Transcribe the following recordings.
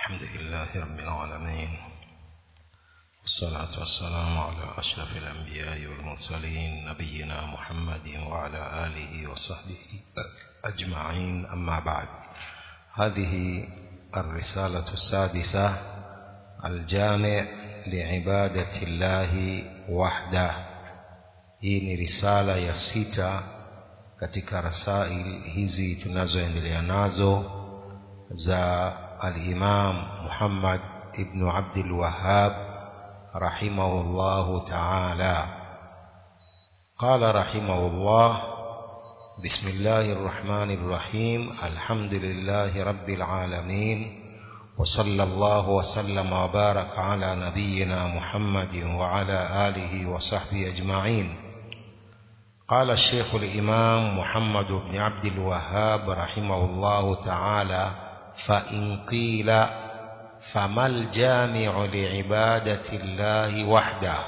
الحمد لله رب العالمين، والصلاة والسلام على أشرف الأنبياء والمرسلين نبينا محمد وعلى آله وصحبه أجمعين. أما بعد، هذه الرسالة السادسة الجامع لعبادة الله وحده. Hii ni risala ya sita katika rasail hizi tunazoendelea nazo za al-Imam Muhammad ibn Abdul Wahhab rahimahullahu ta'ala. Qala rahimahullah: Bismillahir Rahmanir Rahim. Alhamdulillahi Rabbil Alamin. وصلى الله وسلم وبارك على نبينا محمد وعلى آله وصحبه أجمعين. قال الشيخ الإمام محمد بن عبد الوهاب رحمه الله تعالى: فإن قيل فما الجامع لعبادة الله وحده.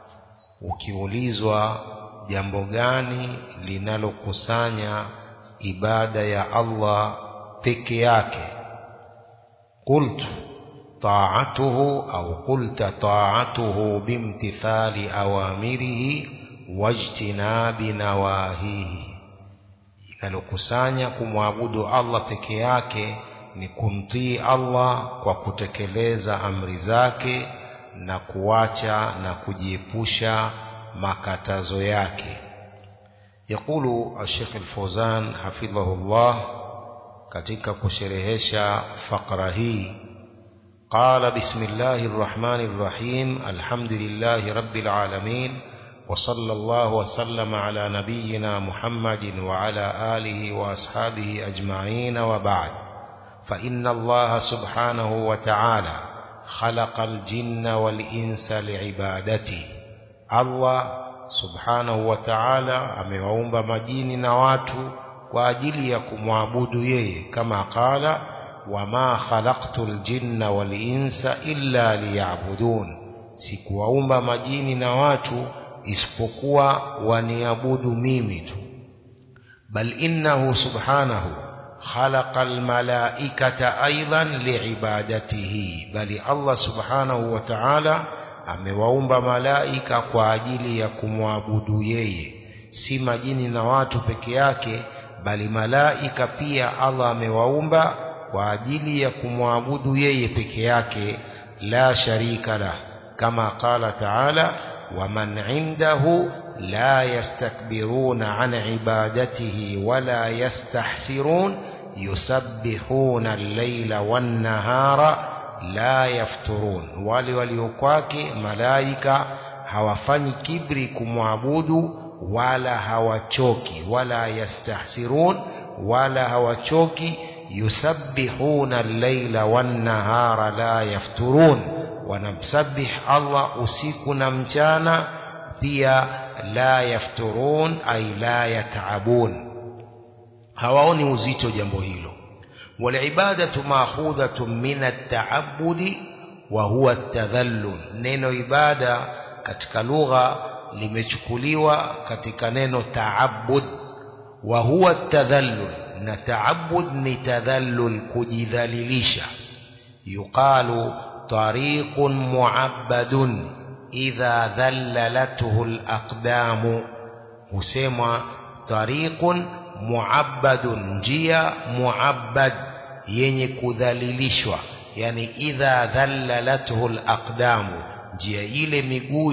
ukiulizwa jambo gani linalokusanya ibada ya Allah peke yake, قلت طاعته أو قلت طاعته بامتثال أوامره واجتناب نواهيه. Inalokusanya kumwabudu Allah peke yake ni kumtii Allah kwa kutekeleza amri zake na kuacha na kujiepusha makatazo yake. Yakulu al-Sheikh al-Fawzan hafidhahullah katika kusherehesha fakra hii: qala bismillahir rahmanir rahim, alhamdulillahi rabbil alamin, wa sallallahu wa sallama ala nabiyyina Muhammadin wa ala alihi wa ashabihi ajma'in, wa ba'd. Fa inna Allah subhanahu wa ta'ala khalaqal jinna wal insa li'ibadati. Allah subhanahu wa ta'ala amewaumba majini na watu kwa ajili ya kumwabudu yeye, kama qala: wama khalaqtul jinna wal insa illa liya'budun. Sikuwaumba majini na watu isipokuwa waniabudu mimi tu. Bal innahu subhanahu khalaqal malaikata aidan liibadatihi. Bali Allah subhanahu wa ta'ala amewaumba malaika kwa ajili ya kumwabudu yeye. Si majini na watu peke yake, bali malaika pia Allah amewaumba kwa ajili ya kumwabudu yeye peke yake, la sharika lah, kama qala ta'ala: waman indahu la yastakbiruna an ibadatihi wala yastahsirun yusabbihuna al-layla wan-nahara la yafturun. Wale waliokwake malaika hawafanyi kibri kumwabudu wala hawachoki, wala yastahsirun, wala hawachoki. Yusabbihuna al-layla wan-nahara la yafturun, wanamsabbih Allah usiku na mchana pia, la yafturun ay la yataabun, hawaoni uzito jambo hilo. Wal ibadatu ma'khudhatun min at-ta'abbudi wa huwa at-tadhallul. Neno ibada katika lugha limechukuliwa katika neno ta'abbud, wa huwa at-tadhallul, na ta'abbud ni tadhallul, kujidhalilisha. Yuqalu tariqun mu'abbadun idha dhallalathu al-aqdamu. Husema tariqun mu'abbadun, njia mu'abbad, yenye kudhalilishwa, yani idha dhallalathu al-aqdamu, njia ile miguu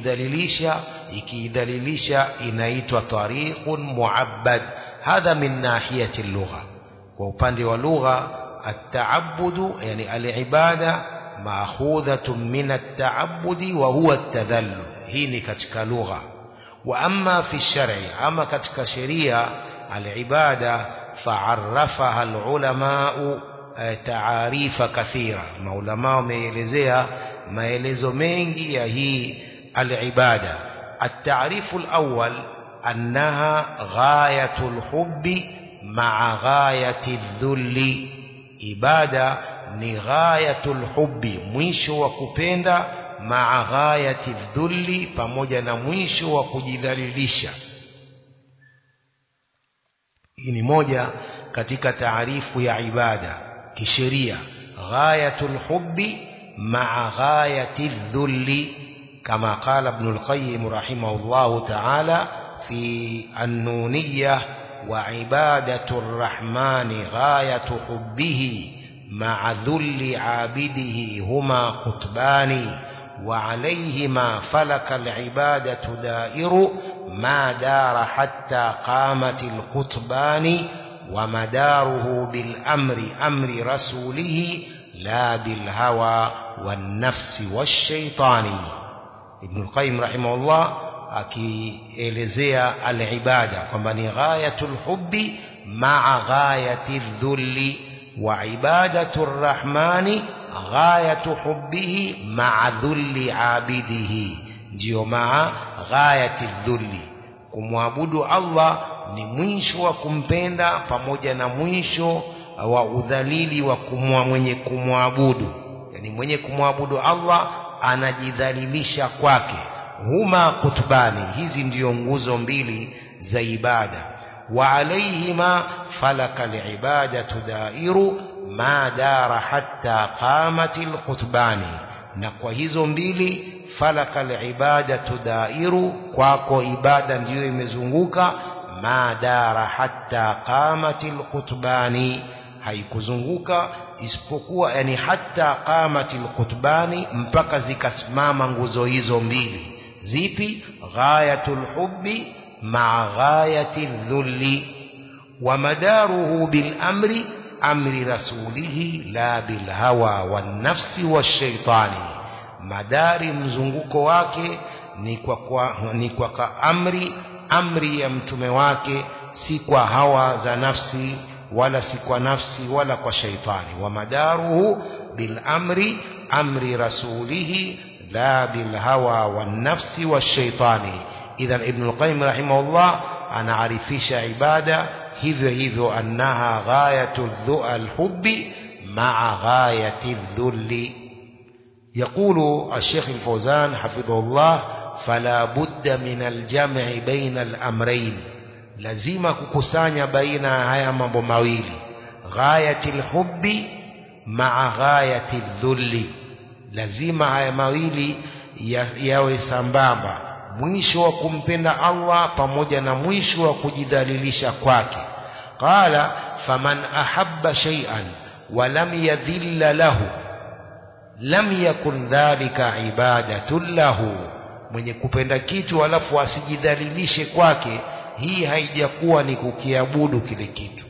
ikidhalilisha inaitwa tariqun mu'abbad. Hadha min nahiyati al-lugha. Kwa upande wa lugha, at-ta'abbudu yani al-ibada ma'khudhatun min at-ta'abbudi wa huwa at-tadhallul. Hii ni katika lugha. Wa amma fi shar'i, ama katika sheria, al-ibada fa'arrafaha al-ulama'u ta'arifa kathira. Maulama wameelezea maelezo mengi ya hii al-ibada. At-ta'rifu al-awwal annaha ghayatul hubbi ma'a ghayati dhulli. Ibada ni ghayatul hubbi, mwisho wa kupenda, ma'a ghayati dhulli, pamoja na mwisho wa kujidhalilisha. Hii ni moja katika taarifu ya ibada kisheria. غاية الحب مع غاية الذل، كما قال ابن القيم رحمه الله تعالى في النونية: وعبادة الرحمن غاية حبه مع ذل عابده هما قطبان، وعليهما فلك العبادة دائر ما دار حتى قامت القطبان، ومداره بالأمر أمر رسوله لا بالهوى والنفس والشيطان. ابن القيم رحمه الله akielezea al-ibada kwamba ni ghayatul hubbi ma'a ghayati dhulli, wa ibadatu rrahmani ghayatu hubbihi ma'a dhulli abidihi, ndio ma'a ghayati dhulli. Kumwabudu Allah ni mwisho wa kumpenda pamoja na mwisho wa udhalili wa mwenye kumwabudu. Yani mwenye kumwabudu Allah anajidhalilisha kwake. Huma kutbani, hizi ndiyo nguzo mbili za ibada. Wa alayhima falaka liibadatu dairu ma dara hatta qamatil qutbani, na kwa hizo mbili falaka liibadatu dairu, kwako ibada ndiyo imezunguka, ma dara hatta qamatil qutbani, haikuzunguka isipokuwa yani hatta qamatil qutbani, mpaka zikasimama nguzo hizo mbili. Zipi? ghayatul hubbi ma'a ghayati dhulli, wa madaruhu bil amri amri rasulihi la bil hawa wan nafsi washaitani, madari mzunguko wake ni kwa amri ya mtume wake, si kwa hawa za nafsi wala si kwa nafsi wala kwa shaitani. Wa madaruhu bil amri amri rasulihi la bil hawa wan nafsi washaitani. Idhan Ibn al-Qayyim rahimahullah anaarifisha ibada hivyo hivyo, annaha ghayatu al-hubbi ma'a ghayati dhulli. يقول الشيخ الفوزان حفظه الله: فلا بد من الجمع بين الأمرين، lazima kukusanya baina haya mambo mawili, ghayati al-hubbi ma'a ghayati dhulli. Lazima haya mawili yawe sambamba, mwisho wa kumpenda Allah pamoja na mwisho wa kujidhalilisha kwake. Qala: faman ahabba shay'an wa lam yadhilla lahu lam yakun dhalika ibadatun lahu, mwenye kupenda kitu alafu asijidhalilishe kwake, hii haijakuwa ni kukiabudu kile kitu,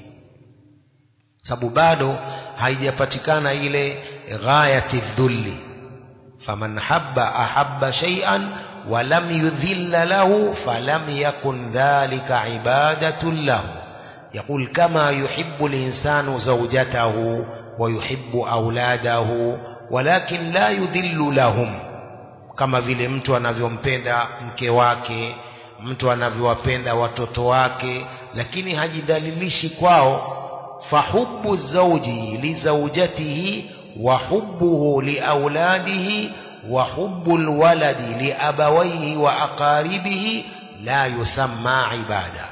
sababu bado haijapatikana ile ghayati dhulli. faman ahabba shay'an wa lam yudhilla lahu falam yakun dhalika ibadatun lahu. يقول: كما يحب الإنسان زوجته ويحب أولاده ولكن لا يذل لهم, kama vile mtu anavyompenda mke wake, mtu anavyowapenda watoto wake, lakini hajidhalilishi kwao. Fahubbu zawji li zawjatihi wa hubbuhu li auladihi wa hubbul waladi li abawayhi wa aqaribihi la yusamma ibada.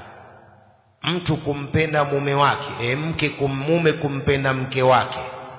Mtu kumpenda mume wake, mume kumpenda mke wake,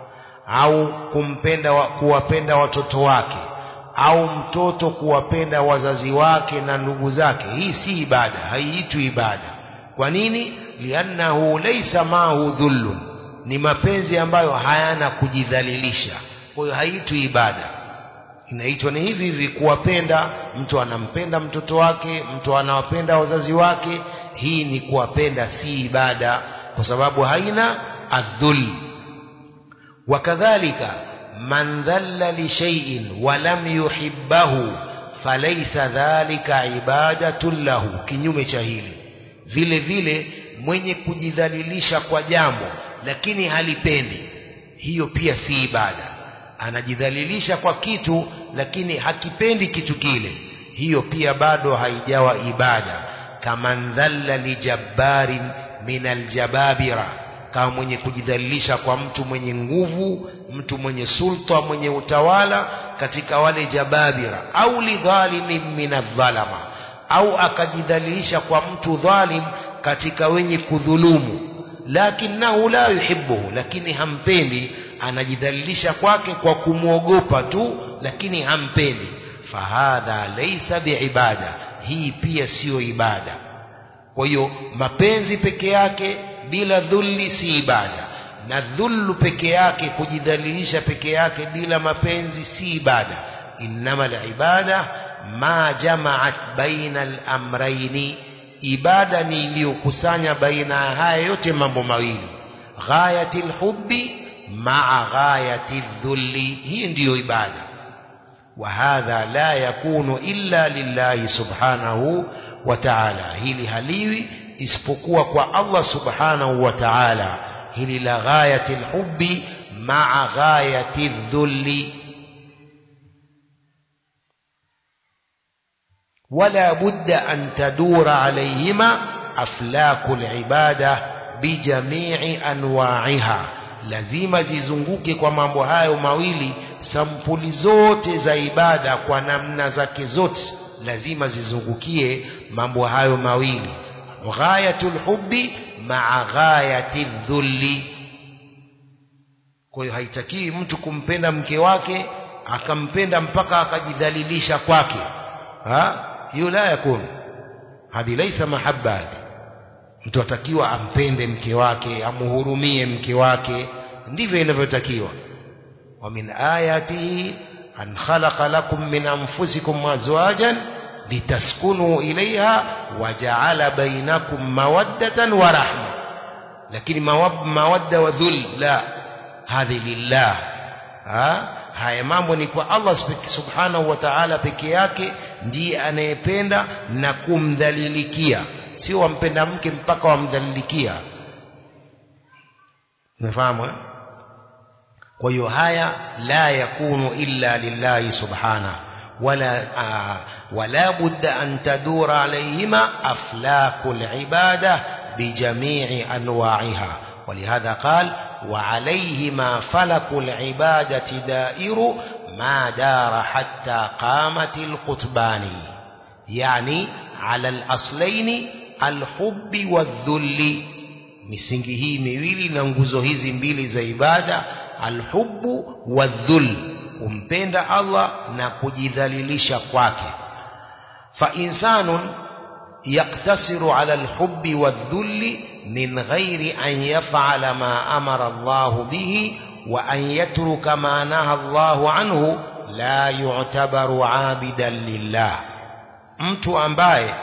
au kuwapenda watoto wake, au mtoto kuwapenda wazazi wake na ndugu zake, hii si ibada, haiitwi ibada. Kwa nini? Liannahu laysa ma'hu dhullun, ni mapenzi ambayo hayana kujidhalilisha, kwa hiyo haitwi ibada. Inaitwa ni hivi hivi kuwapenda, mtu anampenda mtoto wake, mtu anawapenda wazazi wake, hii ni kuwapenda, si ibada, kwa sababu haina adh-dhull. Wakadhalika man dhalla li shay'in wa lam yuhibbahu falaysa dhalika ibadatun lahu, kinyume cha hili. Vile vile mwenye kujidhalilisha kwa jambo lakini halipendi, hiyo pia si ibada. Anajidhalilisha kwa kitu lakini hakipendi kitu kile, hiyo pia bado haijawa ibada. Kama dhalla li jabbarin min aljababira, kama mwenye kujidhalilisha kwa mtu mwenye nguvu, mtu mwenye sulta, mwenye utawala katika wale jababira, au li dhalimin min adh-dhalama, au akajidhalilisha kwa mtu dhalim katika wenye kudhulumu, lakinahu la yuhibbuhu, lakini hampendi, anajidhalilisha kwake kwa kumwogopa tu, lakini hampendi. Fahadha laysa biibada, hii pia sio ibada. Kwa hiyo mapenzi peke yake bila dhulli si ibada, na dhullu peke yake, kujidhalilisha peke yake bila mapenzi si ibada. Innama al-ibada ma jama'at baina al-amrayni, ibada ni iliyokusanya baina haya yote mambo mawili, ghayatil hubbi ma'a ghayatil dhulli, hii ndiyo ibada. Wa hadha la yakunu illa lillahi subhanahu wa ta'ala, hili haliwi isipokuwa kwa Allah subhanahu wa ta'ala, hili la ghayatil hubbi ma'a ghayatil dhulli. ولا بد أن تدور عليهما أفلاك العبادة بجميع أنواعها، lazima zizunguke kwa mambo hayo mawili, sampuli zote za ibada kwa namna zake zote lazima zizungukie mambo hayo mawili, ghayatul hubbi ma'a ghayatil dhulli. Kwa hiyo haitaki mtu kumpenda mke wake akampenda mpaka akajidhalilisha kwake, hiyo la yakun, hadi laysa mahabba. Mtu atakiwa ampende mke wake, amuhurumie mke wake, ndivyo inavyotakiwa. Wa min ayatihi an khalaqa lakum min anfusikum azwajan litaskunu ilayha wa ja'ala bainakum mawaddatan wa rahma. Lakini mawadda wa dhul la, hadhi lillah. Haya mambo ni kwa Allah subhanahu wa ta'ala peke yake, ndiye anayependa na kumdhalilikia, sio wampenda mke mpaka wamdhalilikia. Unafahamu? Kwa hiyo haya la yakunu illa lillahi subhanahu, wala budda an tadura alayhima aflakul ibada bijami'i anwa'iha. ولهذا قال وعليهما فلك العبادة دائر ما دار حتى قامت القطبان، يعني على الأصلين الحب والذل. misingi hii miwili na nguzo hizi mbili za ibada, alhubbu wadhul, kumpenda Allah na kujidhalilisha kwake. fa insanun yaqtasiru ala alhubbi wadhulli min ghairi an yaf'ala ma amara Allah bihi wa an yatruka ma naha Allah anhu la yu'tabaru 'abidan lillah. Mtu ambaye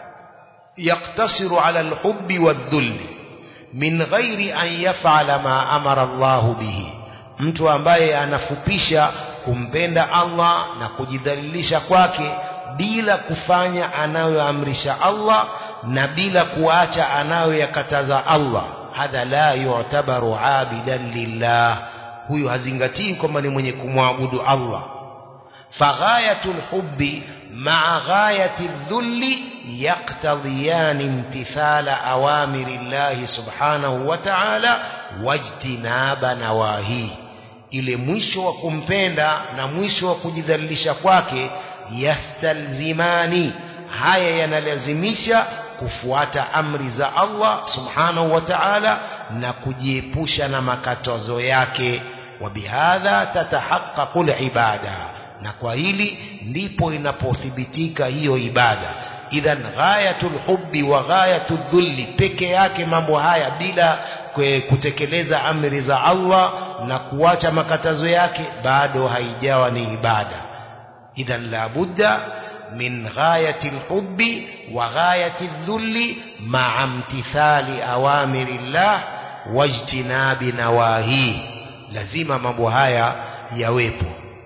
yaqtasiru ala alhubbi wadhulli min ghairi an yaf'ala ma amara Allah bihi, mtu ambaye anafupisha kumpenda Allah na kujidhalilisha kwake bila kufanya anayoamrisha Allah na bila kuacha anayoyakataza Allah, hadha la yu'tabaru 'abidan lillah, huyu hazingatii kwamba ni mwenye kumwabudu Allah. faghayatul hubbi ma'a ghayati dhulli yaqtadhiyan imtithala awamiri Allah subhanahu wa ta'ala wajtinaba nawahi. Ile mwisho wa kumpenda na mwisho wa kujidhalilisha kwake yastalzimani, haya yanalazimisha kufuata amri za Allah subhanahu wa ta'ala na kujiepusha na makatazo yake. wa bihadha tatahaqqaqu al-ibada, na kwa hili ndipo inapothibitika hiyo ibada. idhan ghayatul hubbi wa ghayatul dhulli peke yake, mambo haya bila kutekeleza amri za Allah na kuacha makatazo yake, bado haijawa ni ibada. idhan la budda min ghayatil hubbi wa ghayatil dhulli ma'a imtithali awamirillah wajtinabi nawahi, lazima mambo haya yawepo.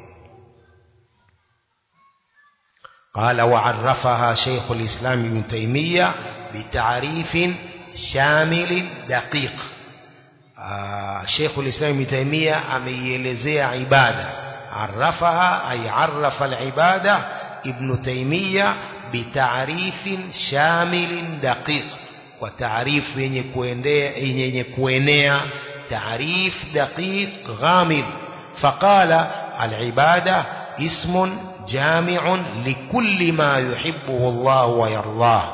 قال وعرفها شيخ الإسلام ابن تيمية بتعريف شامل دقيق. شيخ الإسلام ابن تيمية أميلزي عبادة، عرفها أي عرف العبادة ابن تيمية بتعريف شامل دقيق، وتعريف ينكوينيا تعريف دقيق غامض. فقال العبادة اسم جامع لكل ما يحبه الله ويرضاه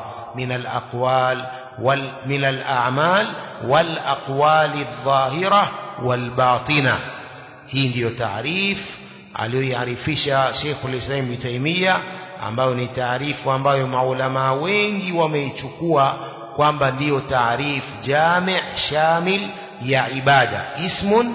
من الأعمال والأقوال الظاهرة والباطنة. hii ndiyo taarif aliyoiarifisha Sheikhul Islam Ibn Taymiyyah, ambayo ni taarifu ambayo maulama wengi wameichukua kwamba ndiyo taarif jami' shamil ya ibada, ismun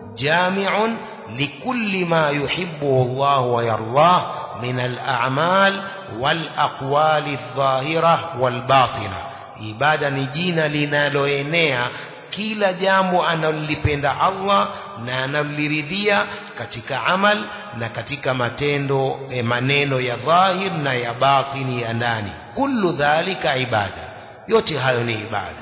jami'un likulli ma yuhibbu Allah wa yardah min al-a'mal wal aqwali adh-dhahirah wal batinah. Ibada ni jina linaloenea kila jambo analolipenda Allah na analoliridhia katika amal na katika matendo, maneno ya dhahir na ya batini ya ndani. Kullu dhalika ibada, yote hayo ni ibada.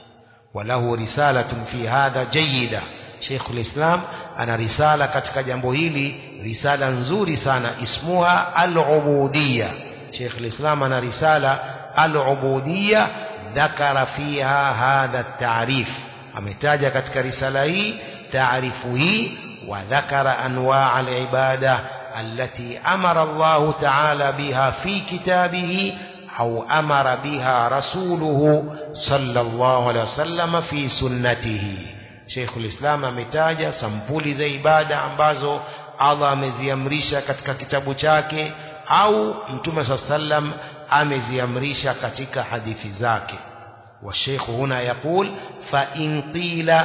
Walahu risalatun fi hadha jayyida, Sheikhul Islam ana risala katika jambo hili, risala nzuri sana, ismuha al-ubudiyya. Sheikhul Islam ana risala al-ubudiyya, dhakara fiha hadha at-ta'rif, ametaja katika risala hii taarifu hii, wa dhakara anwa' al-ibada allati amara Allah ta'ala biha fi kitabihi au amara biha rasuluhu sallallahu alaihi wasallam fi sunnatihi. Sheikhul Islam ametaja sampuli za ibada ambazo Allah ameziamrisha katika kitabu chake au Mtume sallam ameziamrisha katika hadithi zake. Wa Sheikh huna yakul fa in qila,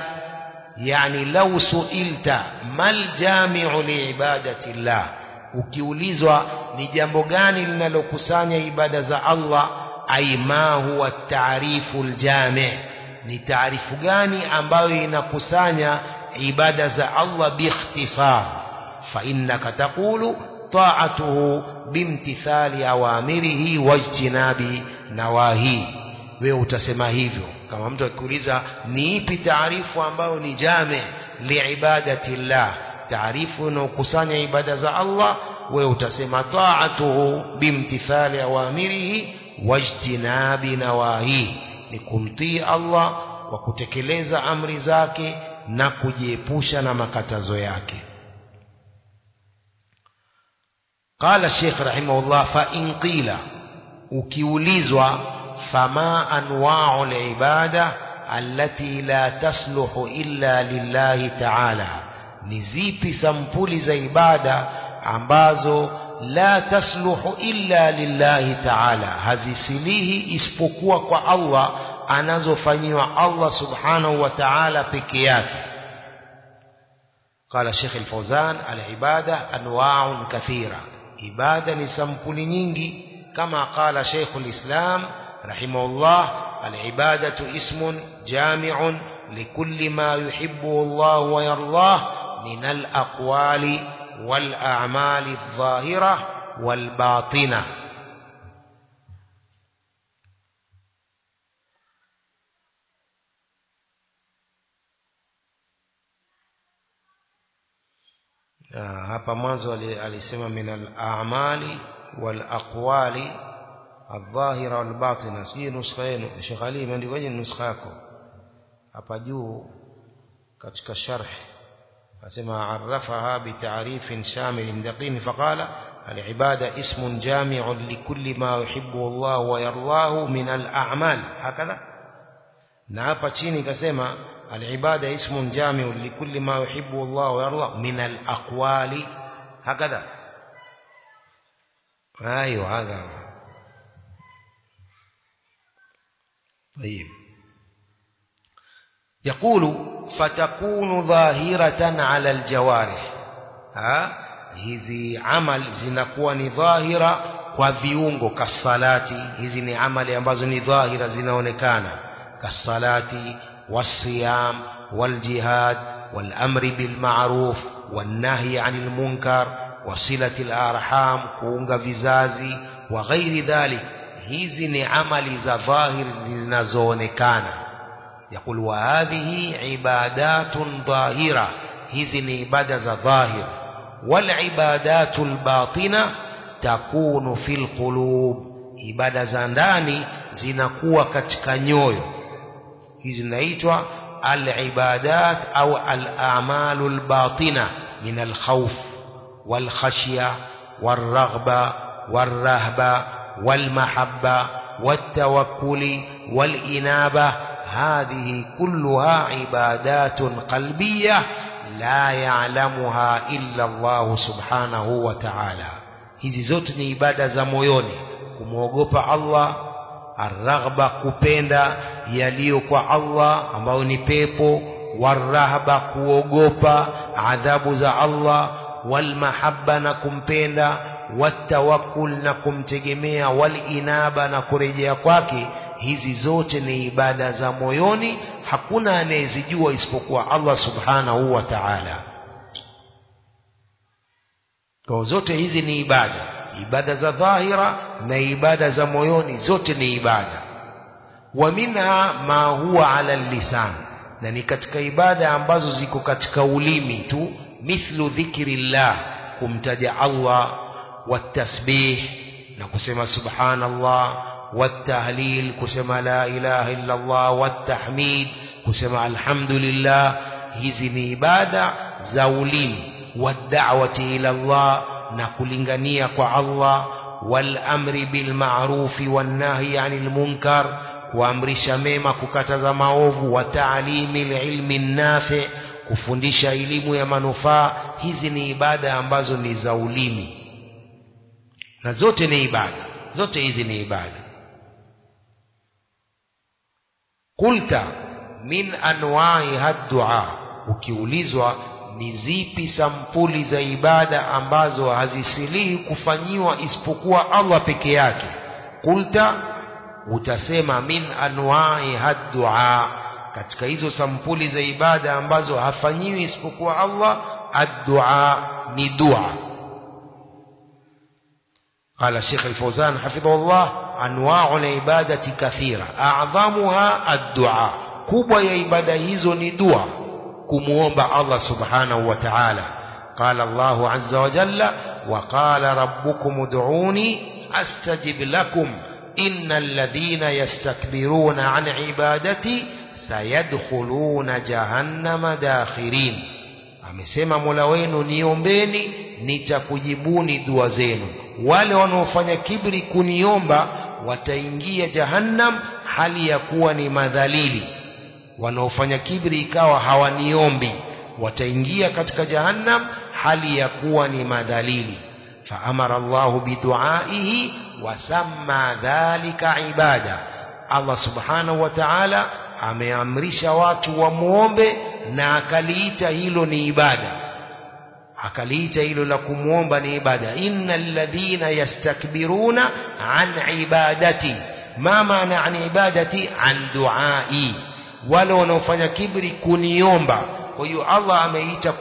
yani law su'ilta mal jami'u li ibadati Allah, ukiulizwa ni jambo gani linalokusanya ibada za Allah, ay ma huwa at-ta'riful jami', ni taarifu gani ambayo inakusanya ibada za Allah biikhtisar, fa innaka taqulu ta'atuhu bimtithali awamirihi wajtinabi nawahi. Wewe utasema hivyo kama mtu akiuliza ni ipi taarifu ambayo ni jami liibadati Allah, taarifu inayokusanya ibada za Allah, wewe utasema ta'atuhu bimtithali awamirihi wajtinabi nawahi, ni kumtii Allah kwa kutekeleza amri zake na kujiepusha na makatazo yake. Qala Sheikh rahimahullah fa in qila, ukiulizwa fama anwa'u al-ibada allati la tasluhu illa lillahi ta'ala, ni zipi sampuli za ibada ambazo la tasluhu illa lillahi ta'ala, hazisilihi isipokuwa kwa Allah, anazofanyiwa Allah subhanahu wa ta'ala peke yake. Qala Sheikh al-Fawzan al-ibada anwa'un kathira, ibada ni sampuli nyingi, kama qala Sheikh al-Islam rahimahullah al-ibadatu ismun jami'un likulli ma yuhibbu Allah wa yardah min al-aqwali wal a'mali adh-dhahirah wal batinah. Hapa mwanzo alisema min al-a'mali wal aqwali adh-dhahira wal batina. Si nuskha yenu Sheikh Ali, imeandikwaje nuskha yako hapa juu katika sharh? asema arrafaha bi ta'rifin shamilin daqin faqala al-ibada ismun jami'un likulli ma yuhibbu Allah wa yardahu min al-a'mal, hakadha. Na hapa chini kasema al-ibada ismun jami'un likulli ma yuhibbu Allah wa yardahu min al-aqwali, hakadha. ايوه هذا طيب. يقول فتكون ظاهرة على الجوارح، hizi amal zinakuwa ni dhahira kwa viungo, kasalati, hizi ni amali ambazo ni dhahira zinaonekana, kasalati wasiyam waljihad walamri bilma'ruf wannahi 'anil munkar wasilatil arham, kuunga vizazi wa ghairi dhalik. Hizi ni amali za dhahir zinazoonekana. يقول وهذه عبادات ظاهرة، hizi ni ibada za dhahir. والعبادات الباطنة تكون في القلوب، ibada za ndani zinakuwa katika nyoyo. hizi zinaitwa al-ibadat au al-a'malul batina min al-khawf wal-khashya wal-raghba wal-rahba wal-mahabba wat-tawakkuli wal-inaba. هذه كلها عبادات قلبية لا يعلمها إلا الله سبحانه وتعالى. hizi zote ni ibada za moyoni, kumwogopa Allah, arraghba, kupenda yaliyo kwa Allah ambao ni pepo, warahba, kuogopa adhabu za Allah, walmahabba, na kumpenda, watawakkul, na kumtegemea, walinaba, na kurejea kwake. hizi zote ni ibada za moyoni, hakuna anayezijua isipokuwa Allah subhanahu wa ta'ala. Kwa zote hizi ni ibada za dhahira na ibada za moyoni, zote ni ibada. Wa minha ma huwa ala lisan, na ni katika ibada ambazo ziko katika ulimi tu, mithlu dhikrillah, kumtaja Allah, watasbih, na kusema subhanallah, watahlil, kusema la ilaha illa Allah, watahmid, kusema alhamdulillah. hizi ni ibada za ulimi. Wad'awati ila Allah, na kulingania kwa Allah. Wal amri bil ma'rufi wan nahyi 'anil munkar, kuamrisha mema, kukataza maovu. Wa ta'limil ilmi nafi, kufundisha elimu ya manufaa. hizi ni ibada ambazo ni za ulimi, na zote ni ibada, zote hizi ni ibada. Qulta min anwa'i ad-du'a, ukiulizwa ni zipi sampuli za ibada ambazo hazisilihi kufanyiwa isipokuwa Allah peke yake, qulta, utasema min anwa'i ad-du'a, katika hizo sampuli za ibada ambazo hafanyiwi isipokuwa Allah, ad-du'a, ni dua. قال الشيخ الفوزان حفظه الله: أنواع العبادة كثيرة أعظمها الدعاء. kubwa ya ibada hizo ni dua, kumuomba Allah subhanahu wa ta'ala. قال الله عز وجل: وقال ربكم ادعوني أستجب لكم إن الذين يستكبرون عن عبادتي سيدخلون جهنم داخرين. amesema Mola wenu, niombeni nitakujibuni dua zenu, wale wanaofanya kibri kuniomba wataingia jahannam hali ya kuwa ni madhalili. Wanaofanya kibri ikawa hawaniombi wataingia katika jahannam hali ya kuwa ni madhalili. Faamara Allahu biduaihi wasamma dhalika ibada. Allah subhanahu wa ta'ala ameamrisha watu wamuombe na akaliita hilo ni ibada, akaliita hilo la kumuomba ni ibada. Innal ladhina yastakbiruna an ibadati, ma maana an ibadati? An duai, wale wanaofanya kibri kuniomba. Kwa hiyo Allah ameita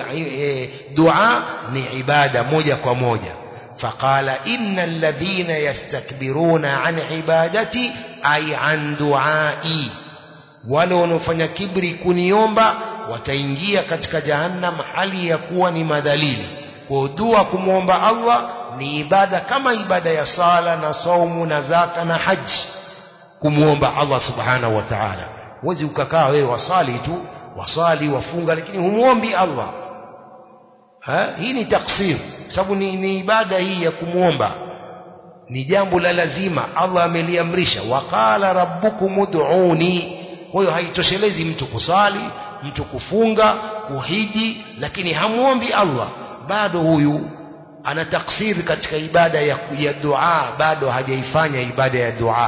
dua ni ibada moja kwa moja. Faqala innal ladhina yastakbiruna an ibadati ay an duai, wale wanaofanya kibri kuniomba wataingia katika jahannam hali ya kuwa ni madhalili. Kwa dua kumuomba Allah ni ibada kama ibada ya sala na saumu na zaka na haji, kumuomba Allah subhanahu wa ta'ala. Huwezi ukakaa wewe wasali tu, wasali wafunga, lakini humuombi Allah. Hii ni taksir, sababu ni ibada hii ya kumuomba ni jambo la lazima, Allah ameliamrisha. Waqala rabbukum ud'uni. Kwa hiyo haitoshelezi mtu kusali, mtu kufunga, kuhiji, lakini hamuombi Allah, bado huyu ana taksiri katika ibada ya dua, bado hajaifanya ibada ya dua.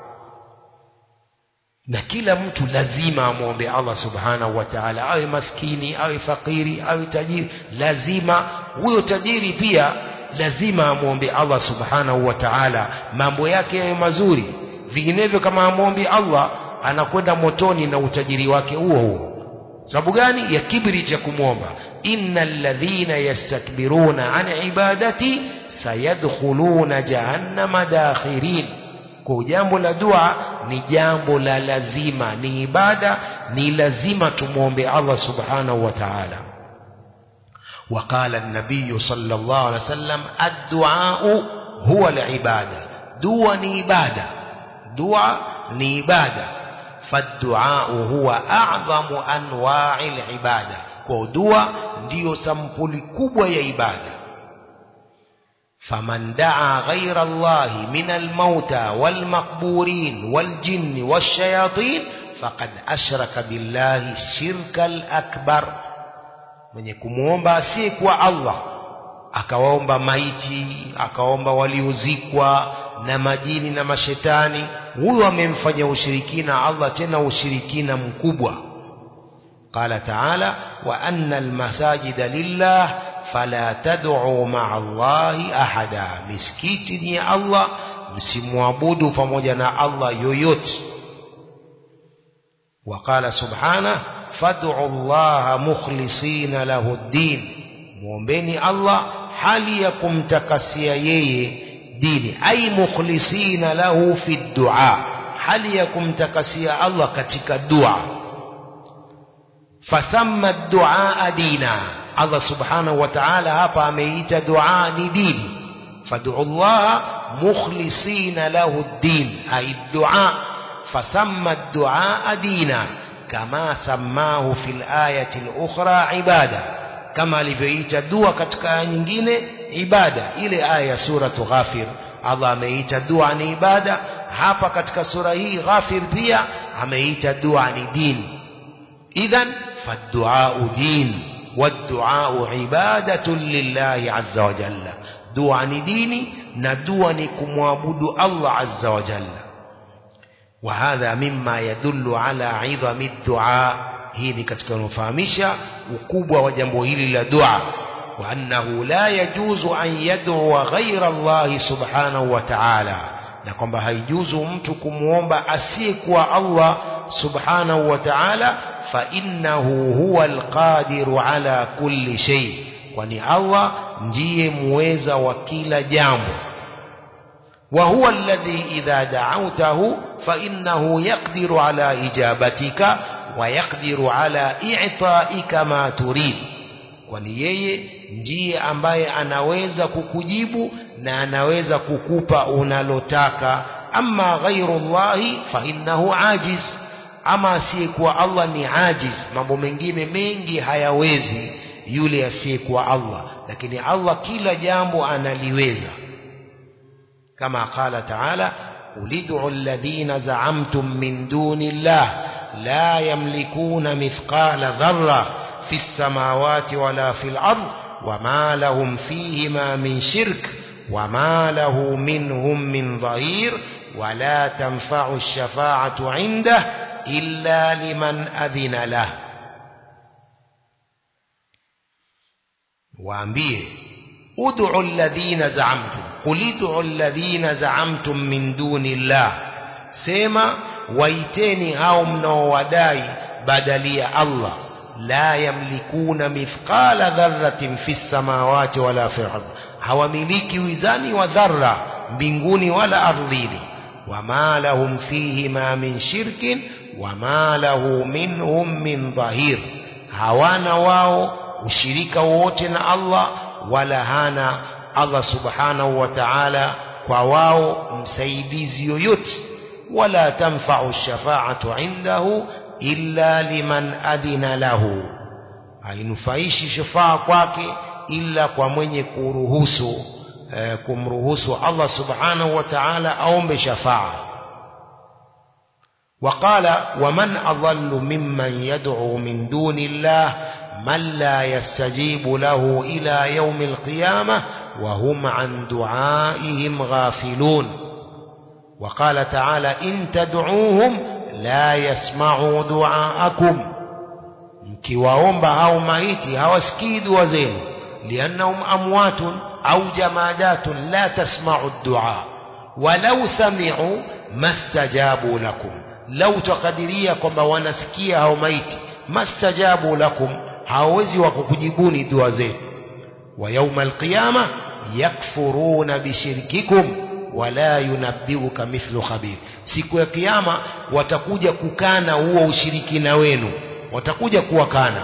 Na kila mtu lazima amuombe Allah subhanahu wa ta'ala, awe maskini, awe fakiri, awe tajiri, lazima. Huyo tajiri pia lazima amuombe Allah subhanahu wa ta'ala, mambo yake yawe mazuri. Vinginevyo kama amuombe Allah, anakwenda motoni na utajiri wake huo. Sababu gani? Ya kibri cha kumuomba. Innal ladhina yastakbiruna an ibadati sayadkhuluna jahannama dakhirin. Kwa jambo la dua ni jambo la lazima, ni ibada, ni lazima tumuombe Allah subhanahu wa ta'ala. وقال النبي صلى الله عليه وسلم: الدعاء هو العبادة. دعاء ni ibada, dua ni ibada. فالدعاء هو أعظم أنواع العبادة. kwa dua ndio sampuli kubwa ya ibada. فمن دعا غير الله من الموتى والمقبورين والجن والشياطين فقد أشرك بالله الشرك الأكبر. mwenye kumuomba asiyekuwa Allah, akawaomba maiti, akaomba waliozikwa na majini na mashetani, huyo amemfanya ushirikina Allah, tena ushirikina mkubwa. Qala ta'ala wa anna almasajida lillah fala tad'u ma'a Allahi ahada, misikiti ni Allah, msimwabudu pamoja na Allah yoyote. وقال سبحانه فادعوا الله مخلصين له الدين, muombeni Allah hali ya kumtakasia yeye dini, ay mukhlisina lahu fi du'a, hali ya kumtakasia Allah katika dua. Fasamma du'a dina, Allah subhanahu wa ta'ala hapa ameita dua ni dini. Fad'u Allah mukhlisina lahu ad-din, ay du'a. فسمى الدعاء دينا كما سماه في الآية الأخرى عبادة, كما alivyoita dua katika aya nyingine ibada. Ile aya suratu Ghafir Allah ameita dua ni ibada, hapa katika sura hii Ghafir pia ameita dua ni dini. Idhan faddu'a din waddu'a ibadatun lillahi azza wa jalla, dua ni dini na dua ni kumwabudu Allah azza wa jalla. وهذا مما يدل على عظم الدعاء, hii ni katika kunufahamisha ukubwa wa jambo hili la dua. Wa annahu la yajuzu an yad'u ghayra Allah subhanahu wa ta'ala, na kwamba haijuzu mtu kumuomba asiyekuwa Allah subhanahu wa ta'ala. Fa innahu huwa alqadiru ala kulli shay, kwani Allah ndiye muweza wa kila jambo. وهو الذي إذا دعوته فإنه يقدر على إجابتك ويقدر على إعطائك ما تريد, kwani yeye ndiye ambaye anaweza kukujibu na anaweza kukupa unalotaka. Amma ghairullahi fa innahu ajiz, ama asiyekuwa Allah ni ajiz, mambo mengine mengi hayawezi yule asiyekuwa Allah, lakini Allah kila jambo analiweza. كما قال تعالى قل ادعوا الذين زعمتم من دون الله لا يملكون مثقال ذرة في السماوات ولا في الأرض وما لهم فيهما من شرك وما له منهم من ظهير ولا تنفع الشفاعة عنده إلا لمن أذن له. وأنبيه ادعوا الذين زعمتم، قل ادعوا الذين زعمتم من دون الله، سema waiteni hao mnaowadai badali ya Allah, la yamlikuna mithqala dharratin fis samawati wala fil ardh, hawamiliki wizani wa dharra mbinguni wala ardhini. Wama lahum fihi ma min shirkin wama lahu minhum min dhahir, hawana wao ushirika wote na Allah, wala hana Allah subhanahu wa ta'ala kwa wao msaidizi yoyote. Wala tanfa'u shafa'atu indahu illa liman adhina lahu, hainufaishi shafaa kwake illa kwa mwenye kuruhusu kumruhusu Allah subhanahu wa ta'ala aombe shafaa. وقال ومن أضل ممن يدعو من دون الله من لا يستجيب له إلى يوم القيامة وهم عن دعائهم غافلون. وقال تعالى إن تدعوهم لا يسمعوا دعاءكم، mkiwaomba hao maiti hawasikii dua zenu, liannahum amwatun au jamadatun la tasma'u ad-du'a walau sami'u mastajabu lakum, lau takadiria kwamba wanasikia hao maiti, mastajabu lakum, hawezi wakukujibuni dua zenu. Wa yawmal qiyamah yakfuruna bishirkikum wala yunabbiuka mithlu khabir, siku ya kiyama watakuja kukana huo ushirikina wenu, watakuja kuwakana.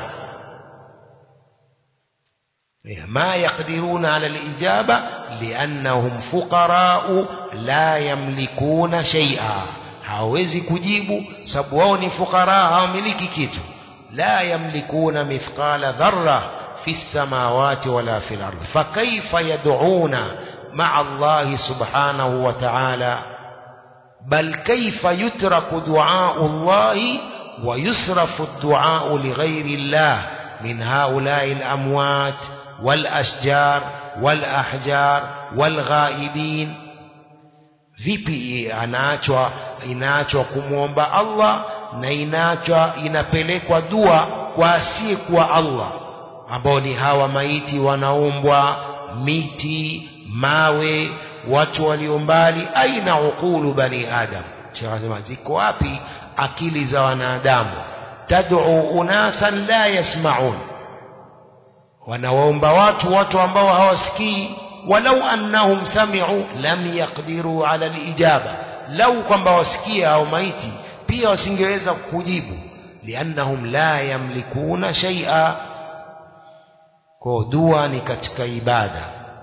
ما يقدرون على الإجابة لأنهم فقراء لا يملكون شيئا، hawezi kujibu sababu wao ni fukara, hawamiliki kitu. لا يملكون مثقال ذرة في السماوات ولا في الأرض فكيف يدعون مع الله سبحانه وتعالى؟ بل كيف يترك دعاء الله ويصرف الدعاء لغير الله min haulai al-amwat wal-ashjar wal-ahjar wal-ghaibin. Vipi inaachwa kumuomba Allah na inapelekwa dua kwa asiyekuwa Allah, ambao ni hawa maiti wanaombwa, miti, mawe, watu waliombali. Aina uqulu bani adam, Sheikh anasema ziko wapi akili za wanadamu? Tad'u unasan la yasma'un, wanawaomba watu ambao hawasikii. Walau annahum sami'u lam yaqdiru ala al-ijaba, lau kwamba wasikia au maiti pia wasingeweza kujibu, liannahum la yamlikuna shay'a. Kwa dua ni katika ibada,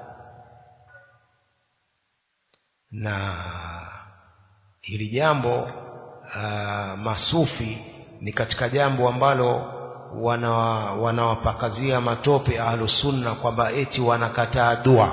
na hili jambo masufi ni katika jambo ambalo wanawapakazia matope Ahlus Sunna kwamba eti wanakataa dua.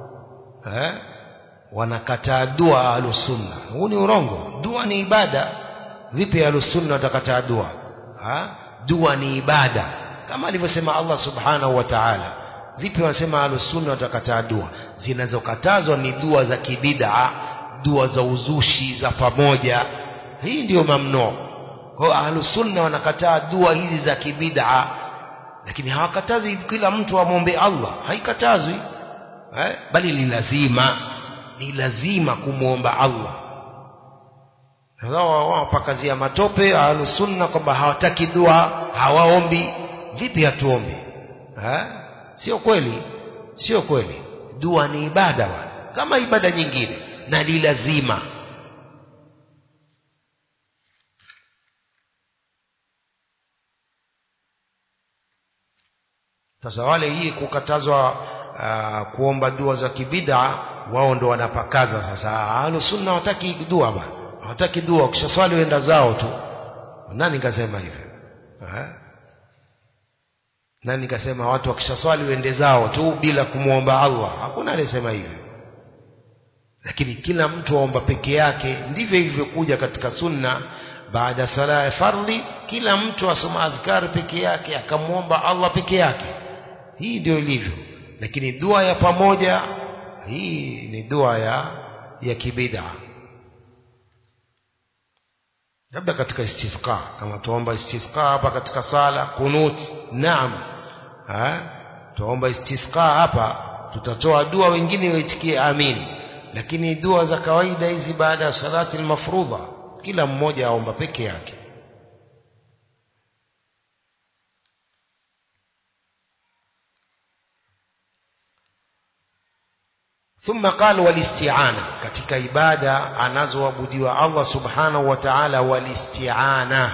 Wanakataa dua Ahlus Sunna. Huu ni urongo. Dua ni ibada. Vipi Ahlus Sunna watakataa dua? Dua ni ibada kama alivyosema Allah subhanahu wa ta'ala. Vipi wanasema Ahlus Sunna watakataa dua? Zinazokatazwa ni dua za kibid'a, dua za uzushi za pamoja. Hii ndio mamno. Kwa Ahlus Sunna wanakataa dua hizi za kibid'a, lakini hawakatazi kila mtu amwombe Allah, haikatazwi. Bali ni lazima kumuomba Allah. Wao wapakazia matope Ahlus Sunna kwamba hawataki dua, hawaombi. Vipi hatuombi? Sio kweli, sio kweli. Dua ni ibada kama ibada nyingine, na ni lazima. Sasa wale hii kukatazwa kuomba dua za kibid'a, wao ndo wanapakaza. Sasa Ahlus Sunna hawataki dua bwana, hawataki dua, ukishaswali wenda zao tu. Nani kasema hivyo? Nani kasema watu wakishaswali wende zao tu bila kumuomba Allah? Hakuna aliyesema hivyo. Lakini kila mtu aomba peke yake. Ndivyo hivyo kuja katika sunna, baada sala ya fardhi kila mtu asoma adhkar peke yake, akamuomba Allah peke yake. Hii ndio ilivyo. Lakini dua ya pamoja, hii ni dua ya kibid'a. Labda katika istisqa, kama tuomba istisqa hapa katika sala kunut, naam, tuomba istisqa hapa, tutatoa dua, wengine waitikie amin. Lakini dua za kawaida hizi baada ya salati al-mafrudha, kila mmoja aomba peke yake. ثم قال والاستعانة, katika ibada anazoabudiwa Allah subhanahu wa ta'ala, walisti'ana.